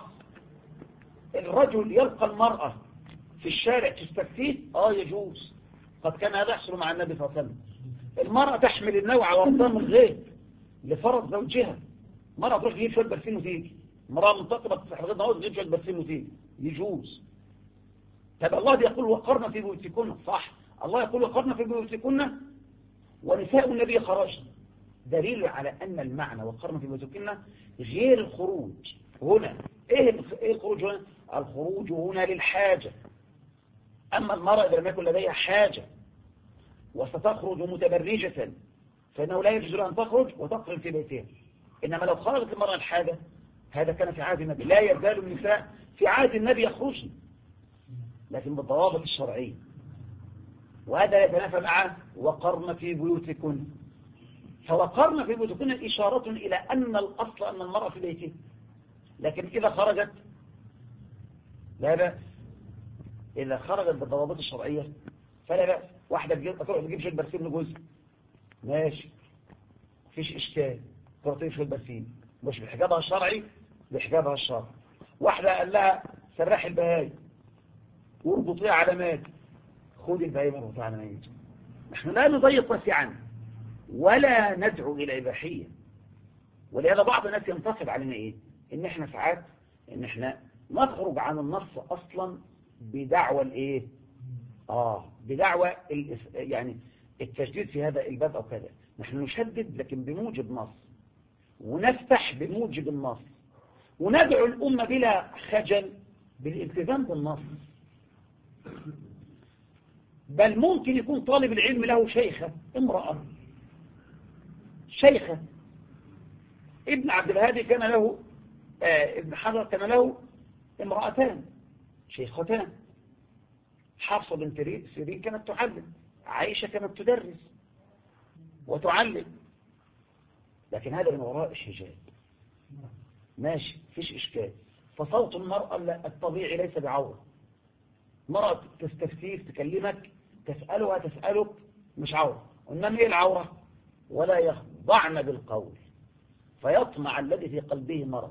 Speaker 3: الرجل يلقى المرأة في الشارع تستفتيه يجوز، قد كان هذا يحصل مع النبي صلى الله عليه وسلم. المرأة تحمل النوع وأرضان من غير لفرض زوجها، مرأة تروح تجيب شوية برسيم وتيجي، مرأة منتقبة تحرضها تجيب شوية برسيم وتيجي، يجوز. طب الله يقول وقرن في بيوتكن، صح، الله يقول وقرن في بيوتكن ونساء النبي خرجن، دليل على أن المعنى وقرن في بيوتكن غير الخروج هنا. ايه الخروج هنا؟ الخروج هنا للحاجة. أما المرأة إذا لم يكن لديها حاجة وستخرج متبرجة فإنه لا يجوز أن تخرج وتقرن في بيتها. إنما لو خرجت المرأة الحاجة، هذا كان في عهد النبي، لا يزال النساء في عهد النبي يخرجن، لكن بالضوابط الشرعية، وهذا يتنافى مع وقرن في بيوتكن. فوقرن في بيوتكن إشارة إلى أن الأصل أن المرأة في بيتها، لكن إذا خرجت لا بأس. إذا خرجت بالضوابط الشرعية فلا بأس. واحدة تروح تجيب شوية برسيم لجوزها، ماشي، مفيش إشكال، تروح تجيب شوية برسيم مش بحجابها الشرعي، بحجابها الشرعي. واحدة قال لها سرح البهاي واربطيها علامات، خذ البهاي واربطيها علامات. نحن لا نضيق واسعا ولا ندعو إلى إباحية. ولهذا بعض الناس ينتصب علينا إن إحنا ساعات إن إحنا نخرج عن النص أصلا بدعوى بدعوى يعني التشديد في هذا الباب أو كذا. نحن نشدد لكن بموجب نص، ونفتح بموجب النص، وندعو الأمة بلا خجل بالالتزام بالنص. بل ممكن يكون طالب العلم له شيخة، امرأة شيخة. ابن عبد الهادي كان له ابن حجر كان له امرأتان شيختان، حفصة بنت سيرين كانت تعلم، عائشة كانت تدرس وتعلم، لكن هذا من وراء الحجاب، ماشي، فيش إشكال. فصوت المرأة الطبيعي ليس بعورة، مرأة تستفتيك تكلمك تسألها تسألك مش عورة، إنما هي العورة ولا يخضعن بالقول فيطمع الذي في قلبه مرض.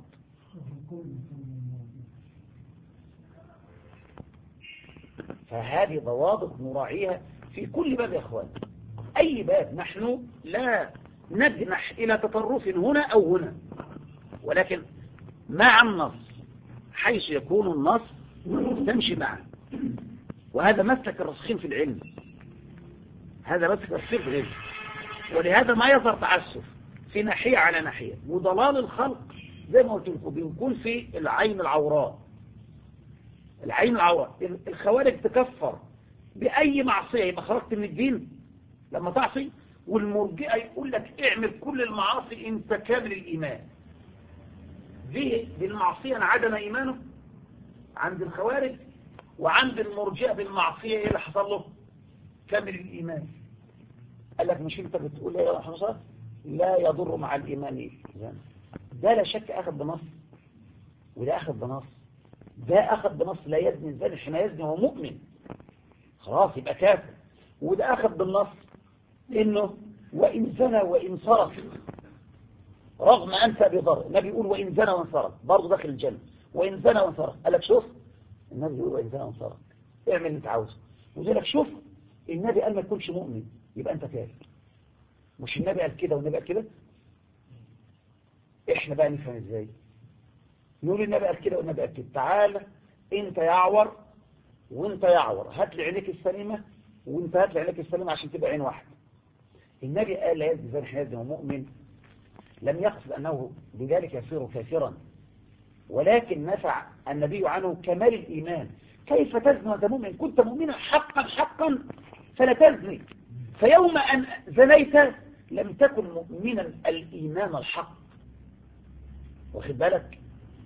Speaker 3: فهذه ضوابط نراعيها في كل باب يا أخوان، أي باب. نحن لا نجنح إلى تطرف هنا أو هنا، ولكن مع النص حيث يكون النص تمشي معه. وهذا مسلك الراسخين في العلم، هذا مسلك الراسخين في العلم. ولهذا ما يظهر تعسف في ناحية على ناحية، وضلال الخلق زي ما قلت لكم بيكون في العين العوراء. العين العوراء الخوارج تكفر بأي معصية يبقى خرجت من الدين لما تعصي، والمرجئة يقول لك اعمل كل المعاصي انت كامل الإيمان. دي بالمعصية انعدم إيمانه عند الخوارج، وعند المرجئة بالمعصية ايه اللي حصل له؟ كامل الإيمان. قال لك مش انت بتقول يا حصل لا يضر مع الإيمان. ده لا شك أخذ بنص، وده أخذ بنص. ده أخذ بنص لا يزني الزاني حين يزني وهو مؤمن، خلاص يبقى كافر. وده أخذ بالنص إنه وإن زنى وإن سرق رغم أنت بضر. النبي يقول وإن زنى وإن سرق برضه داخل الجنة. وإن زنى وإن سرق قال لك شوف النبي يقول وإن زنى وإن سرق اعمل اللي انت عاوزه. ويقول لك شوف النبي قال ما تكونش مؤمن يبقى أنت كافر. مش النبي قال كده والنبي قال كده؟ إحنا بقى نفهم إزاي؟ نقول النبي قال كده والنبي قال كده. تعالى انت يعور وانت يعور، هات لي عينيك السليمة وانت هات لي عينيك السليمة عشان تبقى عين واحدة. النبي قال لا يزني زاني حين يزني وهو مؤمن، لم يقصد أنه بذلك يصير كافرا، ولكن نفع النبي عنه كمال الإيمان. كيف تزني وانت مؤمن؟ كنت مؤمنا حقا فلا تزني، فيوم أن زنيت لم تكن مؤمنا الإيمان الحق. واخد بالك؟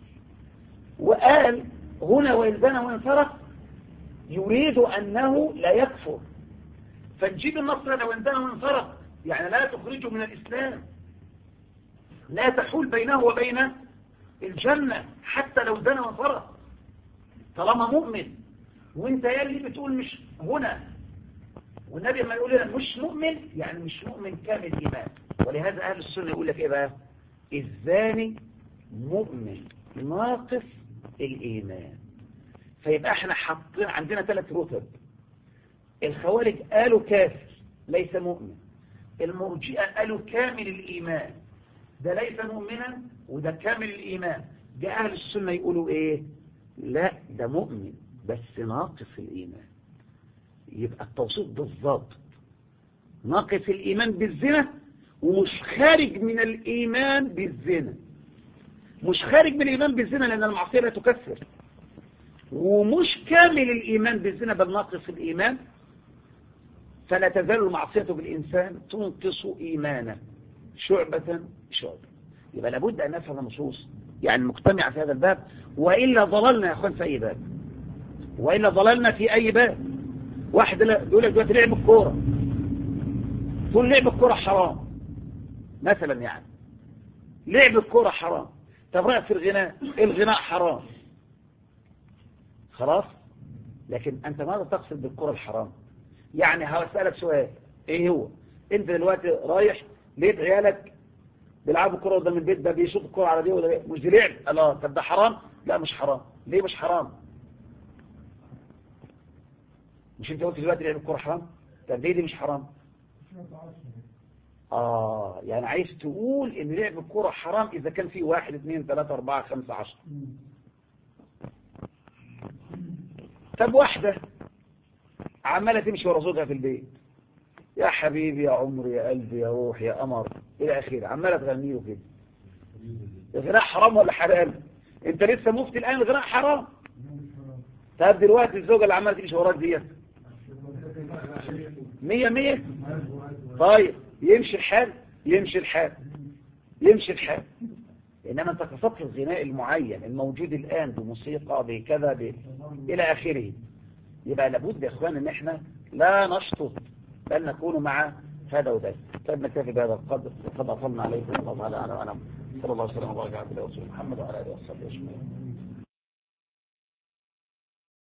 Speaker 3: وقال هنا وإن زنى وإن سرق يريد أنه لا يكفر، فنجيب النص هنا وإن زنى وإن سرق يعني لا تخرجه من الإسلام، لا تحول بينه وبين الجنة حتى لو زنى وإن سرق طالما مؤمن. وانت يلي بتقول مش هنا، والنبي لما يقول لنا مش مؤمن يعني مش مؤمن كامل إيمان. ولهذا أهل السنة يقول لك إيه بقى؟ الزاني مؤمن ناقص الإيمان. فيبقى احنا حاطين عندنا 3 رتب. الخوارج قالوا كافر ليس مؤمن، المرجئة قالوا كامل الإيمان ده ليس مؤمنا وده كامل الإيمان. جاء أهل السنة يقولوا إيه؟ لا ده مؤمن بس ناقص الإيمان. يبقى التوصيف بالضبط ناقص الإيمان بالزنا ومش خارج من الإيمان بالزنا. مش خارج من الإيمان بالزنا لأن المعصية لا تكفر، ومش كامل الإيمان بالزنا بل ناقص الإيمان. فلا تزال المعصية بالإنسان تنقص إيمانه شعبة شعبة. يبقى لابد أن نفهم النصوص يعني مجتمعة في هذا الباب، وإلا ضللنا يا أخوان في أي باب، وإلا ضللنا في أي باب. واحد يقول لك دلوقتي لعب الكورة، تقول لعب الكورة حرام مثلا، يعني لعب الكورة حرام. طب رأيك في الغناء؟ الغناء حرام خلاص. لكن أنت ماذا تقصد بالكورة الحرام؟ يعني هسألك سؤال، إيه هو؟ أنت دلوقتي رايح لقيت عيالك بيلعبوا كورة قدام البيت، ده بيشوط الكورة على دي ولا مش دي لعب؟ الله، طب ده حرام؟ لا مش حرام. ليه مش حرام؟ مش انت قلت دلوقتي لعب الكورة حرام؟ طب ليه دي مش حرام؟ يعني عايز تقول ان لعب الكورة حرام اذا كان فيه 1 2 3 4 5 10. طب واحدة عمالة تمشي ورا زوجها في البيت، يا حبيبي يا عمري يا قلبي يا روح يا قمر الى اخره، عمالة تغني له كده، الغناء حرام ولا حلال؟ انت لسه مفتي الان الغناء حرام. طب دلوقتي الزوجة اللي عمالة تمشي وراك ديت 100 طيب يمشي الحال إنما أنت قصدت الغناء المعين الموجود الآن بموسيقى بكذا إلى آخره. يبقى لابد يا إخوان إن إحنا لا نشطط بل نكون مع هذا وذاك. طيب نكتفي بهذا القدر وقد أطلنا عليكم الله تعالى. أنا صلى الله عليه وسلم وبارك على محمد وعلى آله وصحبه أجمعين.